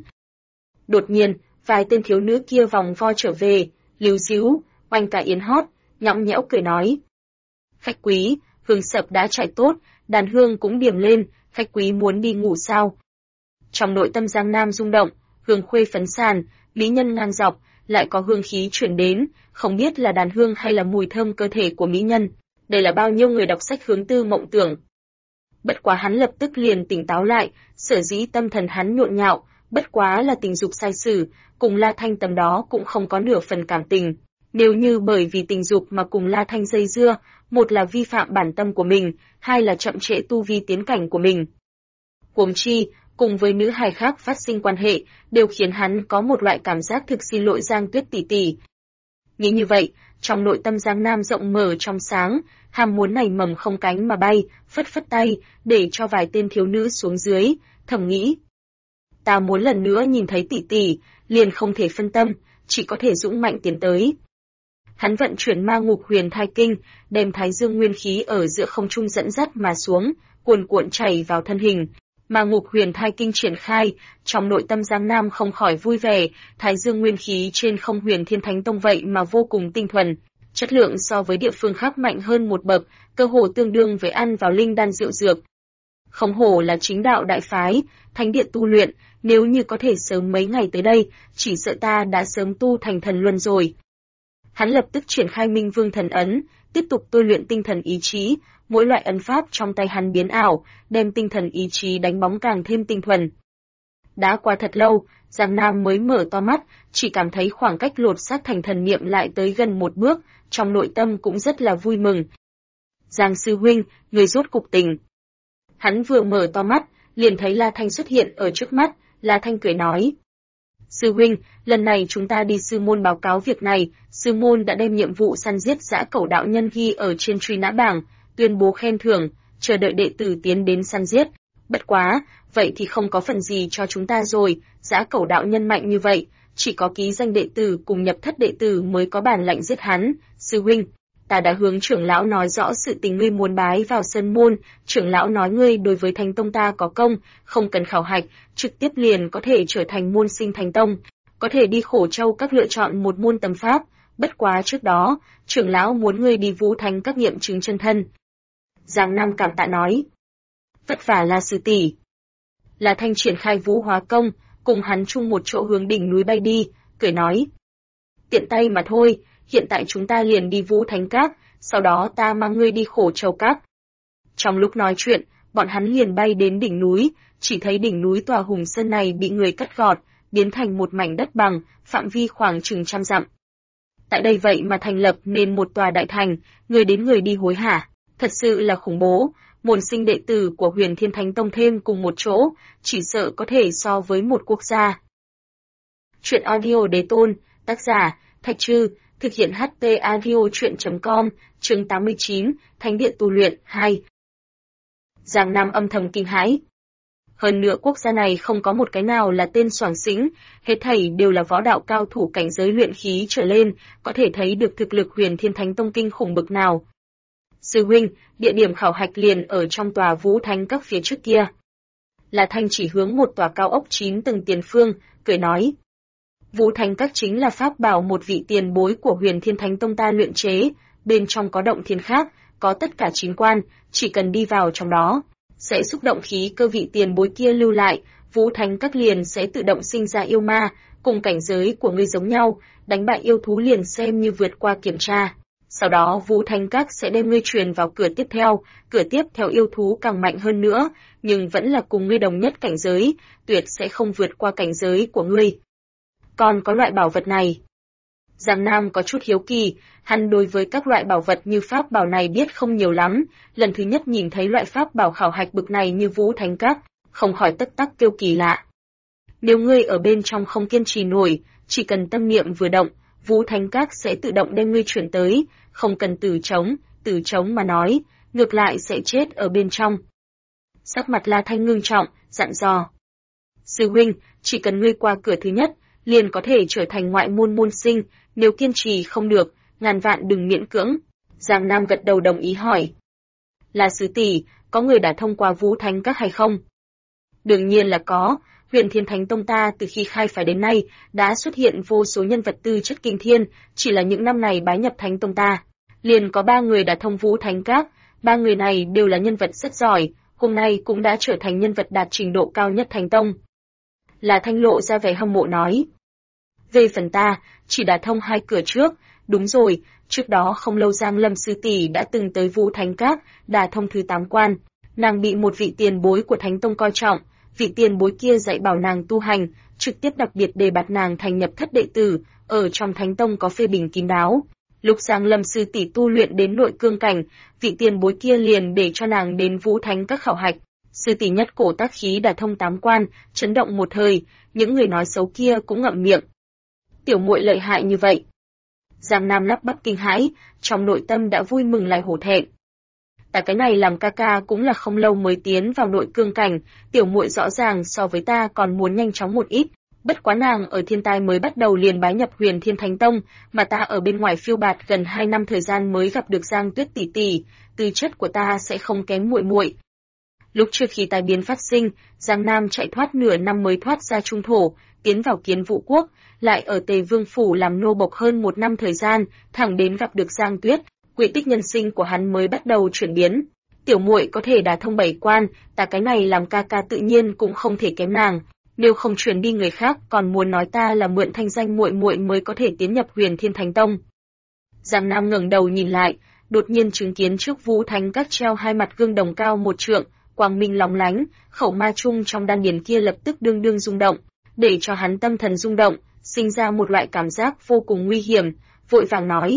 Đột nhiên, vài tên thiếu nữ kia vòng vo trở về, líu díu, oanh cả yến hót, nhõng nhẽo cười nói. Khách quý, hương sập đã chạy tốt, đàn hương cũng điểm lên, khách quý muốn đi ngủ sao? Trong nội tâm Giang Nam rung động, hương khuê phấn sàn, mỹ nhân ngang dọc, lại có hương khí chuyển đến, không biết là đàn hương hay là mùi thơm cơ thể của mỹ nhân. Đây là bao nhiêu người đọc sách hướng tư mộng tưởng. Bất quá hắn lập tức liền tỉnh táo lại, sở dĩ tâm thần hắn nhộn nhạo, bất quá là tình dục sai sử, cùng La Thanh tầm đó cũng không có nửa phần cảm tình. Nếu như bởi vì tình dục mà cùng La Thanh dây dưa, một là vi phạm bản tâm của mình, hai là chậm trễ tu vi tiến cảnh của mình. Huống chi, cùng với nữ hài khác phát sinh quan hệ, đều khiến hắn có một loại cảm giác thực xin lỗi Giang Tuyết tỷ tỷ. Nghĩ như vậy, trong nội tâm Giang Nam rộng mở trong sáng, ham muốn này mầm không cánh mà bay, phất phất tay, để cho vài tên thiếu nữ xuống dưới, thầm nghĩ. Ta muốn lần nữa nhìn thấy tỷ tỷ, liền không thể phân tâm, chỉ có thể dũng mạnh tiến tới. Hắn vận chuyển ma ngục huyền thai kinh, đem thái dương nguyên khí ở giữa không trung dẫn dắt mà xuống, cuồn cuộn chảy vào thân hình. Ma ngục huyền thai kinh triển khai, trong nội tâm Giang Nam không khỏi vui vẻ, thái dương nguyên khí trên không huyền thiên thánh tông vậy mà vô cùng tinh thuần, chất lượng so với địa phương khác mạnh hơn một bậc, cơ hồ tương đương với ăn vào linh đan rượu dược. Không hổ là chính đạo đại phái, thánh điện tu luyện, nếu như có thể sớm mấy ngày tới đây, chỉ sợ ta đã sớm tu thành thần luân rồi. Hắn lập tức triển khai Minh Vương thần ấn, tiếp tục tôi luyện tinh thần ý chí, mỗi loại ấn pháp trong tay hắn biến ảo, đem tinh thần ý chí đánh bóng càng thêm tinh thuần. Đã qua thật lâu, Giang Nam mới mở to mắt, chỉ cảm thấy khoảng cách lột xác thành thần niệm lại tới gần một bước, trong nội tâm cũng rất là vui mừng. Giang sư huynh, người rốt cục tỉnh. Hắn vừa mở to mắt, liền thấy La Thanh xuất hiện ở trước mắt, La Thanh cười nói. Sư huynh, lần này chúng ta đi sư môn báo cáo việc này, sư môn đã đem nhiệm vụ săn giết dã cẩu đạo nhân ghi ở trên truy nã bảng, tuyên bố khen thưởng, chờ đợi đệ tử tiến đến săn giết. Bất quá, vậy thì không có phần gì cho chúng ta rồi, dã cẩu đạo nhân mạnh như vậy, chỉ có ký danh đệ tử cùng nhập thất đệ tử mới có bản lệnh giết hắn. Sư huynh, ta đã hướng trưởng lão nói rõ sự tình ngươi muốn bái vào sơn môn, trưởng lão nói ngươi đối với thánh tông ta có công, không cần khảo hạch, trực tiếp liền có thể trở thành môn sinh thánh tông, có thể đi Khổ Châu các lựa chọn một môn tâm pháp, bất quá trước đó, trưởng lão muốn ngươi đi Vũ Thánh các nghiệm chứng chân thân. Giang Nam cảm tạ nói, vất vả là sư tỷ. Là Thanh triển khai Vũ Hóa công, cùng hắn chung một chỗ hướng đỉnh núi bay đi, cười nói, tiện tay mà thôi. Hiện tại chúng ta liền đi Vũ Thánh Các, sau đó ta mang ngươi đi Khổ Châu Các. Trong lúc nói chuyện, bọn hắn liền bay đến đỉnh núi, chỉ thấy đỉnh núi tòa Hùng Sơn này bị người cắt gọt, biến thành một mảnh đất bằng, phạm vi khoảng chừng 100 dặm. Tại đây vậy mà thành lập nên một tòa đại thành, người đến người đi hối hả, thật sự là khủng bố. Môn sinh đệ tử của Huyền Thiên Thánh Tông thêm cùng một chỗ, chỉ sợ có thể so với một quốc gia. Chuyện audio Đế Tôn, tác giả Thạch Trư, thực hiện HT Audio Chuyện.com, chương 89, Thánh điện tu luyện 2. Giang Nam âm thầm kinh hãi. Hơn nữa quốc gia này không có một cái nào là tên xoàng xĩnh, hết thảy đều là võ đạo cao thủ cảnh giới luyện khí trở lên, có thể thấy được thực lực Huyền Thiên Thánh Tông kinh khủng bực nào. Sư huynh, địa điểm khảo hạch liền ở trong tòa Vũ Thánh Các phía trước kia. Là Thanh chỉ hướng một tòa cao ốc 9 tầng tiền phương, cười nói. Vũ Thánh Các chính là pháp bảo một vị tiền bối của Huyền Thiên Thánh Tông ta luyện chế, bên trong có động thiên khác, có tất cả 9 quan, chỉ cần đi vào trong đó, sẽ xúc động khí cơ vị tiền bối kia lưu lại, Vũ Thánh Các liền sẽ tự động sinh ra yêu ma, cùng cảnh giới của ngươi giống nhau, đánh bại yêu thú liền xem như vượt qua kiểm tra. Sau đó Vũ Thánh Các sẽ đem ngươi truyền vào cửa tiếp theo yêu thú càng mạnh hơn nữa, nhưng vẫn là cùng ngươi đồng nhất cảnh giới, tuyệt sẽ không vượt qua cảnh giới của ngươi. Còn có loại bảo vật này. Giang Nam có chút hiếu kỳ, hắn đối với các loại bảo vật như pháp bảo này biết không nhiều lắm, lần thứ nhất nhìn thấy loại pháp bảo khảo hạch bực này như Vũ Thánh Các, không khỏi tất tắc kêu kỳ lạ. Nếu ngươi ở bên trong không kiên trì nổi, chỉ cần tâm niệm vừa động, Vũ Thánh Các sẽ tự động đem ngươi chuyển tới, không cần từ chống mà nói, ngược lại sẽ chết ở bên trong. Sắc mặt La Thanh ngưng trọng, dặn dò. Sư huynh, chỉ cần ngươi qua cửa thứ nhất, liền có thể trở thành ngoại môn môn sinh, nếu kiên trì không được, ngàn vạn đừng miễn cưỡng. Giang Nam gật đầu đồng ý hỏi. Là sư tỷ, có người đã thông qua Vũ Thánh Các hay không? Đương nhiên là có, Huyền Thiên Thánh Tông ta từ khi khai phái đến nay, đã xuất hiện vô số nhân vật tư chất kinh thiên, chỉ là những năm này bái nhập Thánh Tông ta. Liền có 3 người đã thông Vũ Thánh Các, 3 người này đều là nhân vật rất giỏi, hôm nay cũng đã trở thành nhân vật đạt trình độ cao nhất Thánh Tông. Là Thanh lộ ra vẻ hâm mộ nói. Về phần ta, chỉ đã thông 2 cửa trước, đúng rồi, trước đó không lâu Giang Lâm sư tỷ đã từng tới Vũ Thánh Các, đã thông thứ 8 quan, nàng bị một vị tiền bối của Thánh Tông coi trọng, vị tiền bối kia dạy bảo nàng tu hành, trực tiếp đặc biệt đề bạt nàng thành nhập thất đệ tử, ở trong Thánh Tông có phê bình kín đáo. Lúc Giang Lâm sư tỷ tu luyện đến nội cương cảnh, vị tiền bối kia liền để cho nàng đến Vũ Thánh Các khảo hạch. Sư tỷ nhất cổ tác khí đã thông 8 quan, chấn động một thời, những người nói xấu kia cũng ngậm miệng. Tiểu muội lợi hại như vậy. Giang Nam lắp bắp kinh hãi, trong nội tâm đã vui mừng lại hổ thẹn. Ta cái này làm ca ca cũng là không lâu mới tiến vào nội cương cảnh, tiểu muội rõ ràng so với ta còn muốn nhanh chóng một ít. Bất quá nàng ở thiên tai mới bắt đầu liền bái nhập Huyền Thiên Thánh Tông, mà ta ở bên ngoài phiêu bạt gần 2 năm thời gian mới gặp được Giang Tuyết tỷ tỷ, tư chất của ta sẽ không kém muội muội. Lúc trước khi tai biến phát sinh, Giang Nam chạy thoát nửa năm mới thoát ra trung thổ, tiến vào Kiến Vũ Quốc, lại ở Tề Vương phủ làm nô bộc hơn 1 năm thời gian, thẳng đến gặp được Giang Tuyết, quỹ tích nhân sinh của hắn mới bắt đầu chuyển biến. Tiểu muội có thể đả thông 7 quan, ta cái này làm ca ca tự nhiên cũng không thể kém nàng. Nếu không chuyển đi người khác còn muốn nói ta là mượn thanh danh muội muội mới có thể tiến nhập Huyền Thiên Thánh Tông. Giang Nam ngẩng đầu nhìn lại, đột nhiên chứng kiến trước Vũ Thánh Các treo 2 mặt gương đồng cao 1 trượng, quang minh lóng lánh, khẩu ma chung trong đan điền kia lập tức đương rung động, để cho hắn tâm thần rung động, sinh ra một loại cảm giác vô cùng nguy hiểm, vội vàng nói: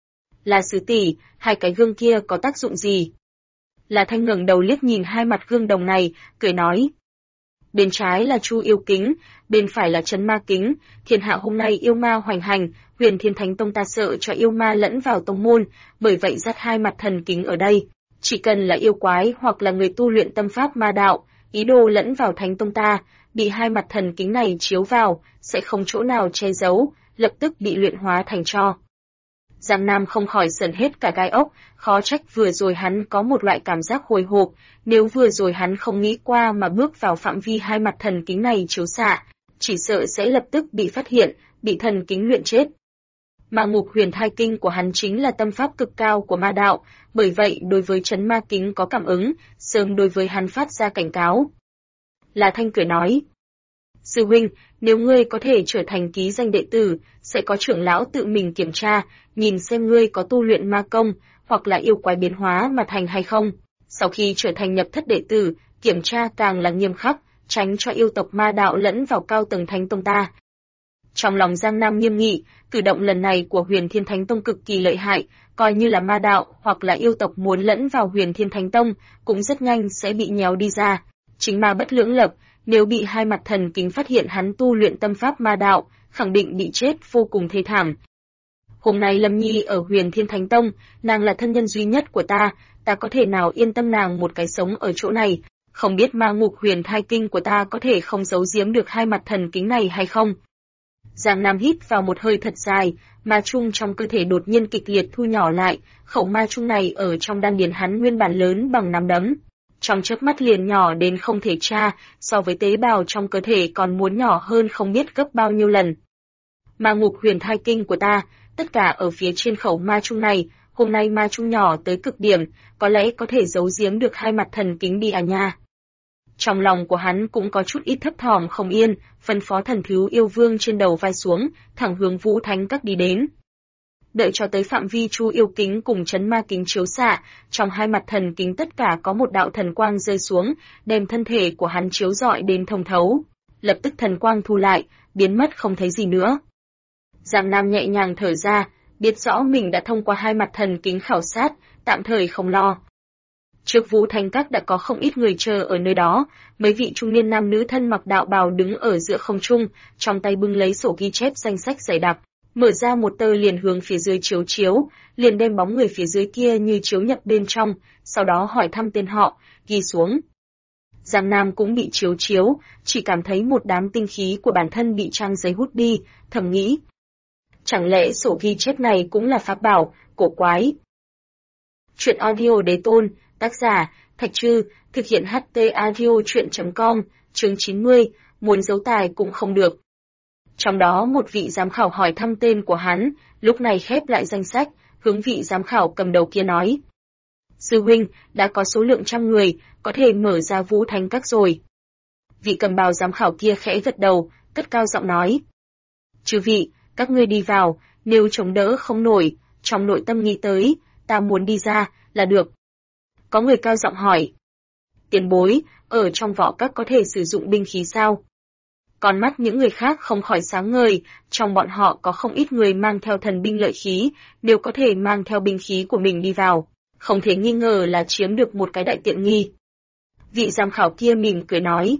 "Là sư tỷ, 2 cái gương kia có tác dụng gì?" Là Thanh ngẩng đầu liếc nhìn 2 mặt gương đồng này, cười nói: "Bên trái là Chu Yêu Kính, bên phải là Trấn Ma Kính, thiên hạ hôm nay yêu ma hoành hành, Huyền Thiên Thánh Tông ta sợ cho yêu ma lẫn vào tông môn, bởi vậy dắt 2 mặt thần kính ở đây, chỉ cần là yêu quái hoặc là người tu luyện tâm pháp ma đạo, ý đồ lẫn vào Thánh Tông ta, bị 2 mặt thần kính này chiếu vào, sẽ không chỗ nào che giấu, lập tức bị luyện hóa thành tro." Giang Nam không khỏi sởn hết cả gai ốc, khó trách vừa rồi hắn có một loại cảm giác hồi hộp, nếu vừa rồi hắn không nghĩ qua mà bước vào phạm vi 2 mặt thần kính này chiếu xạ, chỉ sợ sẽ lập tức bị phát hiện, bị thần kính luyện chết. Mà Ngục Huyền Thai Kinh của hắn chính là tâm pháp cực cao của ma đạo, bởi vậy đối với Trấn Ma Kính có cảm ứng, sớm đối với hắn phát ra cảnh cáo. Là Thanh cười nói: "Sư huynh, nếu ngươi có thể trở thành ký danh đệ tử, sẽ có trưởng lão tự mình kiểm tra, nhìn xem ngươi có tu luyện ma công, hoặc là yêu quái biến hóa mà thành hay không. Sau khi trở thành nhập thất đệ tử, kiểm tra càng là nghiêm khắc, tránh cho yêu tộc ma đạo lẫn vào cao tầng Thánh Tông ta." Trong lòng Giang Nam nghiêm nghị, cử động lần này của Huyền Thiên Thánh Tông cực kỳ lợi hại, coi như là ma đạo hoặc là yêu tộc muốn lẫn vào Huyền Thiên Thánh Tông, cũng rất nhanh sẽ bị nhéo đi ra. Chính ma bất lưỡng lập, nếu bị 2 mặt thần kính phát hiện hắn tu luyện tâm pháp ma đạo, khẳng định bị chết vô cùng thê thảm. Hôm nay Lâm Nhi ở Huyền Thiên Thánh Tông, nàng là thân nhân duy nhất của ta có thể nào yên tâm nàng một cái sống ở chỗ này, không biết ma Ngục Huyền Thai Kinh của ta có thể không giấu giếm được 2 mặt thần kính này hay không. Giang Nam hít vào một hơi thật dài, ma chung trong cơ thể đột nhiên kịch liệt thu nhỏ lại, khẩu ma chung này ở trong đan điền hắn nguyên bản lớn bằng nắm đấm, trong chớp mắt liền nhỏ đến không thể tra, so với tế bào trong cơ thể còn muốn nhỏ hơn không biết gấp bao nhiêu lần. Ma ngục huyền thai kinh của ta, tất cả ở phía trên khẩu ma chung này, hôm nay ma chung nhỏ tới cực điểm, có lẽ có thể giấu giếm được hai mặt thần kính đi à nha. Trong lòng của hắn cũng có chút ít thấp thỏm không yên, phân phó thần thú yêu vương trên đầu vai xuống, thẳng hướng Vũ Thánh Các đi đến. Đợi cho tới phạm vi chu yêu kính cùng chấn ma kính chiếu xạ, trong hai mặt thần kính tất cả có một đạo thần quang rơi xuống, đem thân thể của hắn chiếu rọi đến thông thấu. Lập tức thần quang thu lại, biến mất không thấy gì nữa. Giang Nam nhẹ nhàng thở ra, biết rõ mình đã thông qua hai mặt thần kính khảo sát, tạm thời không lo. Trước Vũ Thánh Các đã có không ít người chờ ở nơi đó, mấy vị trung niên nam nữ thân mặc đạo bào đứng ở giữa không trung, trong tay bưng lấy sổ ghi chép danh sách dày đặc, mở ra một tờ liền hướng phía dưới chiếu, liền đem bóng người phía dưới kia như chiếu nhập bên trong, sau đó hỏi thăm tên họ, ghi xuống. Giang Nam cũng bị chiếu, chỉ cảm thấy một đám tinh khí của bản thân bị trang giấy hút đi, thầm nghĩ. Chẳng lẽ sổ ghi chép này cũng là pháp bảo, cổ quái. Chuyện audio đế tôn, tác giả, Thạch Trư, thực hiện HT audio chuyện.com, chương 90, muốn giấu tài cũng không được. Trong đó một vị giám khảo hỏi thăm tên của hắn, lúc này khép lại danh sách, hướng vị giám khảo cầm đầu kia nói. Sư huynh, đã có số lượng trăm người, có thể mở ra Vũ Thánh Các rồi. Vị cầm bào giám khảo kia khẽ gật đầu, cất cao giọng nói. Chư vị, các ngươi đi vào, nếu chống đỡ không nổi, trong nội tâm nghĩ tới, ta muốn đi ra, là được. Có người cao giọng hỏi. Tiền bối, ở trong võ các có thể sử dụng binh khí sao? Còn mắt những người khác không khỏi sáng ngời, trong bọn họ có không ít người mang theo thần binh lợi khí, nếu có thể mang theo binh khí của mình đi vào, không thể nghi ngờ là chiếm được một cái đại tiện nghi. Vị giám khảo kia mỉm cười nói.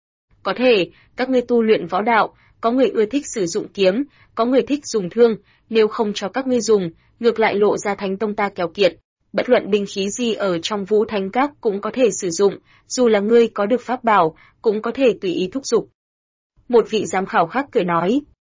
Có thể, các ngươi tu luyện võ đạo, có người ưa thích sử dụng kiếm, có người thích dùng thương, nếu không cho các ngươi dùng, ngược lại lộ ra thánh tông ta keo kiệt. Bất luận binh khí gì ở trong Vũ Thánh Các cũng có thể sử dụng, dù là ngươi có được pháp bảo, cũng có thể tùy ý thúc giục. Một vị giám khảo khác cười nói.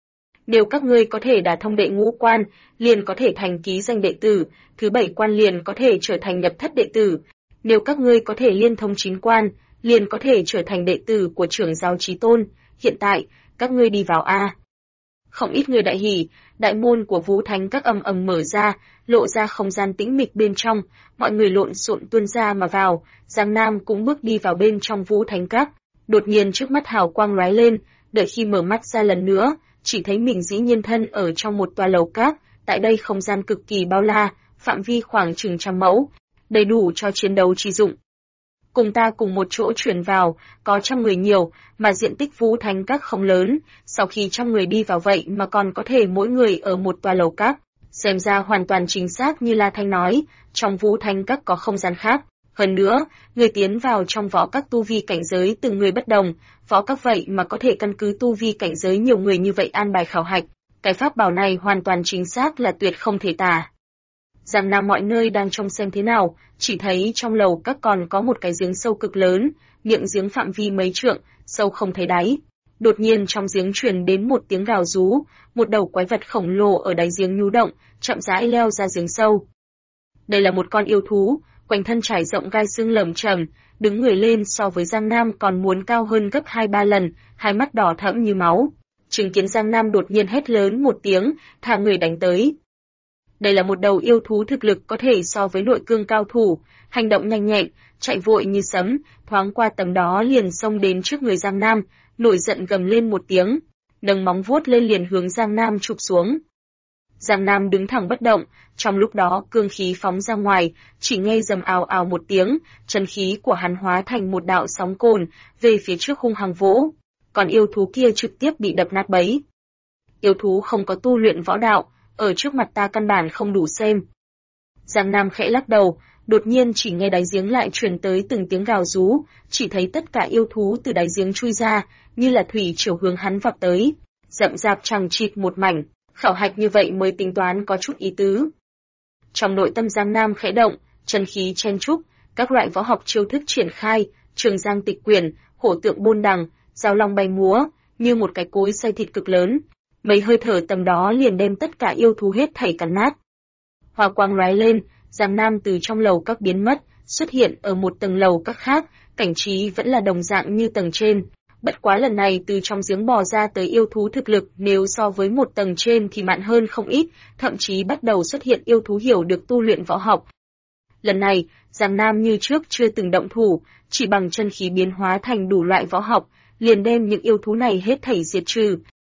Nếu các ngươi có thể đả thông đệ ngũ quan, liền có thể thành ký danh đệ tử, thứ bảy quan liền có thể trở thành nhập thất đệ tử. Nếu các ngươi có thể liên thông chín quan, liền có thể trở thành đệ tử của trưởng giáo Chí Tôn. Hiện tại, các ngươi đi vào a. Không ít người đại hỉ, đại môn của Vũ Thánh Các ầm ầm mở ra, lộ ra không gian tĩnh mịch bên trong, mọi người lộn xộn tuôn ra mà vào, Giang Nam cũng bước đi vào bên trong Vũ Thánh Các. Đột nhiên trước mắt hào quang lóe lên, đợi khi mở mắt ra lần nữa, chỉ thấy mình dĩ nhiên thân ở trong một tòa lầu các, tại đây không gian cực kỳ bao la, phạm vi khoảng chừng 100 mẫu, đầy đủ cho chiến đấu chi dụng. Cùng ta cùng một chỗ chuyển vào, có 100 người nhiều, mà diện tích Vũ Thánh Các không lớn, sau khi 100 người đi vào vậy mà còn có thể mỗi người ở một tòa lầu các. Xem ra hoàn toàn chính xác như La Thanh nói, trong Vũ Thánh Các có không gian khác. Hơn nữa, người tiến vào trong võ các tu vi cảnh giới từng người bất đồng, võ các vậy mà có thể căn cứ tu vi cảnh giới nhiều người như vậy an bài khảo hạch. Cái pháp bảo này hoàn toàn chính xác là tuyệt không thể tả. Giang Nam mọi nơi đang trông xem thế nào, chỉ thấy trong lầu các còn có một cái giếng sâu cực lớn, miệng giếng phạm vi mấy trượng, sâu không thấy đáy. Đột nhiên trong giếng truyền đến một tiếng gào rú, một đầu quái vật khổng lồ ở đáy giếng nhu động, chậm rãi leo ra giếng sâu. Đây là một con yêu thú, quanh thân trải rộng gai xương lởm chởm, đứng người lên so với Giang Nam còn muốn cao hơn gấp 2-3 lần, hai mắt đỏ thẫm như máu. Chứng kiến Giang Nam đột nhiên hét lớn một tiếng, thả người đánh tới. Đây là một đầu yêu thú thực lực có thể so với nội cương cao thủ, hành động nhanh nhẹn, chạy vội như sấm, thoáng qua tầm đó liền xông đến trước người Giang Nam, nổi giận gầm lên một tiếng, nâng móng vuốt lên liền hướng Giang Nam chụp xuống. Giang Nam đứng thẳng bất động, trong lúc đó cương khí phóng ra ngoài, chỉ nghe rầm ào ào một tiếng, chân khí của hắn hóa thành một đạo sóng cồn, về phía trước hung hăng vỗ, còn yêu thú kia trực tiếp bị đập nát bấy. Yêu thú không có tu luyện võ đạo, ở trước mặt ta căn bản không đủ xem. Giang Nam khẽ lắc đầu, đột nhiên chỉ nghe đáy giếng lại truyền tới từng tiếng gào rú, chỉ thấy tất cả yêu thú từ đáy giếng chui ra, như là thủy triều hướng hắn vọt tới, rậm rạp chằng chịt một mảnh. Khảo hạch như vậy mới tính toán có chút ý tứ. Trong nội tâm Giang Nam khẽ động, chân khí chen trúc, các loại võ học chiêu thức triển khai, trường giang tịch quyển, hổ tượng bôn đằng, giao long bay múa, như một cái cối xay thịt cực lớn. Mấy hơi thở tầm đó liền đem tất cả yêu thú hết thảy cắn nát. Hoa quang lóe lên, Giang Nam từ trong lầu các biến mất, xuất hiện ở một tầng lầu các khác, cảnh trí vẫn là đồng dạng như tầng trên. Bất quá lần này từ trong giếng bò ra tới yêu thú thực lực nếu so với một tầng trên thì mạnh hơn không ít, thậm chí bắt đầu xuất hiện yêu thú hiểu được tu luyện võ học. Lần này, Giang Nam như trước chưa từng động thủ, chỉ bằng chân khí biến hóa thành đủ loại võ học, liền đem những yêu thú này hết thảy diệt trừ.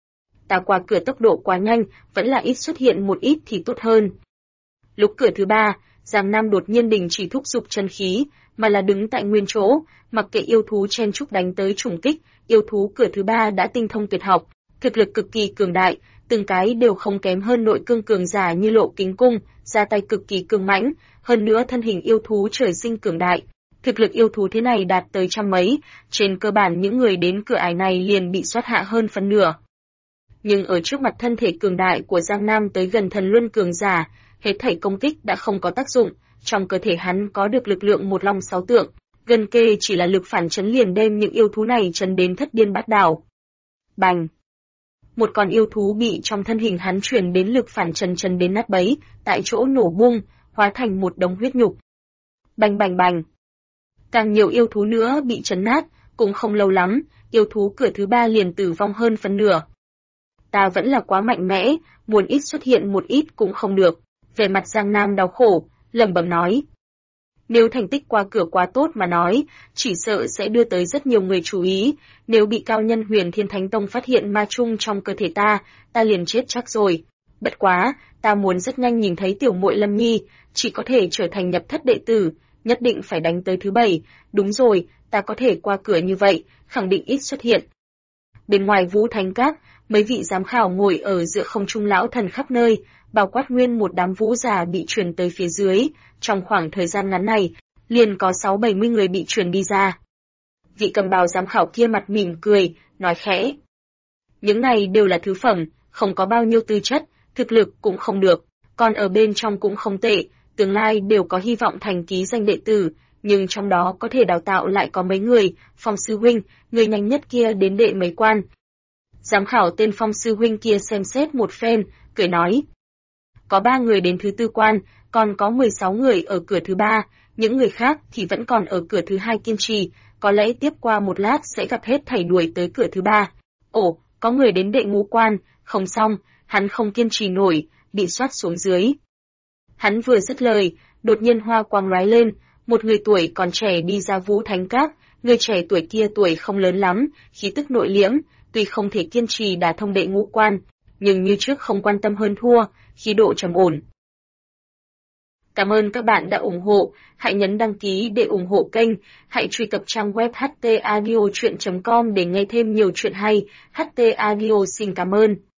Ta qua cửa tốc độ quá nhanh, vẫn là ít xuất hiện một ít thì tốt hơn. Lúc cửa thứ ba, Giang Nam đột nhiên đình chỉ thúc giục chân khí, mà là đứng tại nguyên chỗ, mặc kệ yêu thú chen chúc đánh tới trùng kích, yêu thú cửa thứ ba đã tinh thông tuyệt học, thực lực cực kỳ cường đại, từng cái đều không kém hơn nội cương cường giả như Lộ Kính Cung, ra tay cực kỳ cường mãnh, hơn nữa thân hình yêu thú trời sinh cường đại. Thực lực yêu thú thế này đạt tới trăm mấy, trên cơ bản những người đến cửa ải này liền bị soát hạ hơn phân nửa. Nhưng ở trước mặt thân thể cường đại của Giang Nam tới gần thần luân cường giả, hết thảy công kích đã không có tác dụng, trong cơ thể hắn có được lực lượng một long sáu tượng, gần kề chỉ là lực phản chấn liền đem những yêu thú này chấn đến thất điên bát đảo. Bành! Một con yêu thú bị trong thân hình hắn truyền đến lực phản chấn đến nát bấy, tại chỗ nổ bung, hóa thành một đống huyết nhục. Bành bành bành! Càng nhiều yêu thú nữa bị chấn nát, cũng không lâu lắm, yêu thú cửa thứ ba liền tử vong hơn phân nửa. Ta vẫn là quá mạnh mẽ, muốn ít xuất hiện một ít cũng không được. Về mặt Giang Nam đau khổ, lẩm bẩm nói. Nếu thành tích qua cửa quá tốt mà nói, chỉ sợ sẽ đưa tới rất nhiều người chú ý, nếu bị cao nhân Huyền Thiên Thánh Tông phát hiện ma chung trong cơ thể ta liền chết chắc rồi. Bất quá, ta muốn rất nhanh nhìn thấy tiểu muội Lâm Nhi, chỉ có thể trở thành nhập thất đệ tử, nhất định phải đánh tới thứ 7, đúng rồi, ta có thể qua cửa như vậy, khẳng định ít xuất hiện. Bên ngoài Vũ Thánh Các, mấy vị giám khảo ngồi ở giữa không trung lão thần khắp nơi, bao quát nguyên một đám vũ giả bị truyền tới phía dưới, trong khoảng thời gian ngắn này, liền có 6-70 người bị truyền đi ra. Vị cầm bào giám khảo kia mặt mỉm cười, nói khẽ. Những này đều là thứ phẩm, không có bao nhiêu tư chất, thực lực cũng không được, còn ở bên trong cũng không tệ, tương lai đều có hy vọng thành ký danh đệ tử, nhưng trong đó có thể đào tạo lại có mấy người, Phong sư huynh, người nhanh nhất kia đến đệ mấy quan. Giám khảo tên Phong sư huynh kia xem xét một phen, cười nói. Có 3 người đến thứ 4 quan, còn có 16 người ở cửa thứ 3, những người khác thì vẫn còn ở cửa thứ 2 kiên trì, có lẽ tiếp qua một lát sẽ gặp hết thảy đuổi tới cửa thứ 3. Ồ, có người đến đệ ngũ quan, không xong, hắn không kiên trì nổi, bị soát xuống dưới. Hắn vừa dứt lời, đột nhiên hoa quang lóe lên, một người tuổi còn trẻ đi ra Vũ Thánh Các, người trẻ tuổi kia tuổi không lớn lắm, khí tức nội liễm, tuy không thể kiên trì đả thông đệ ngũ quan, nhưng như trước không quan tâm hơn thua, khí độ trầm ổn. Cảm ơn các bạn đã ủng hộ, hãy nhấn đăng ký để ủng hộ kênh, hãy truy cập trang web htaudio.com để nghe thêm nhiều chuyện hay. HT Audio xin cảm ơn.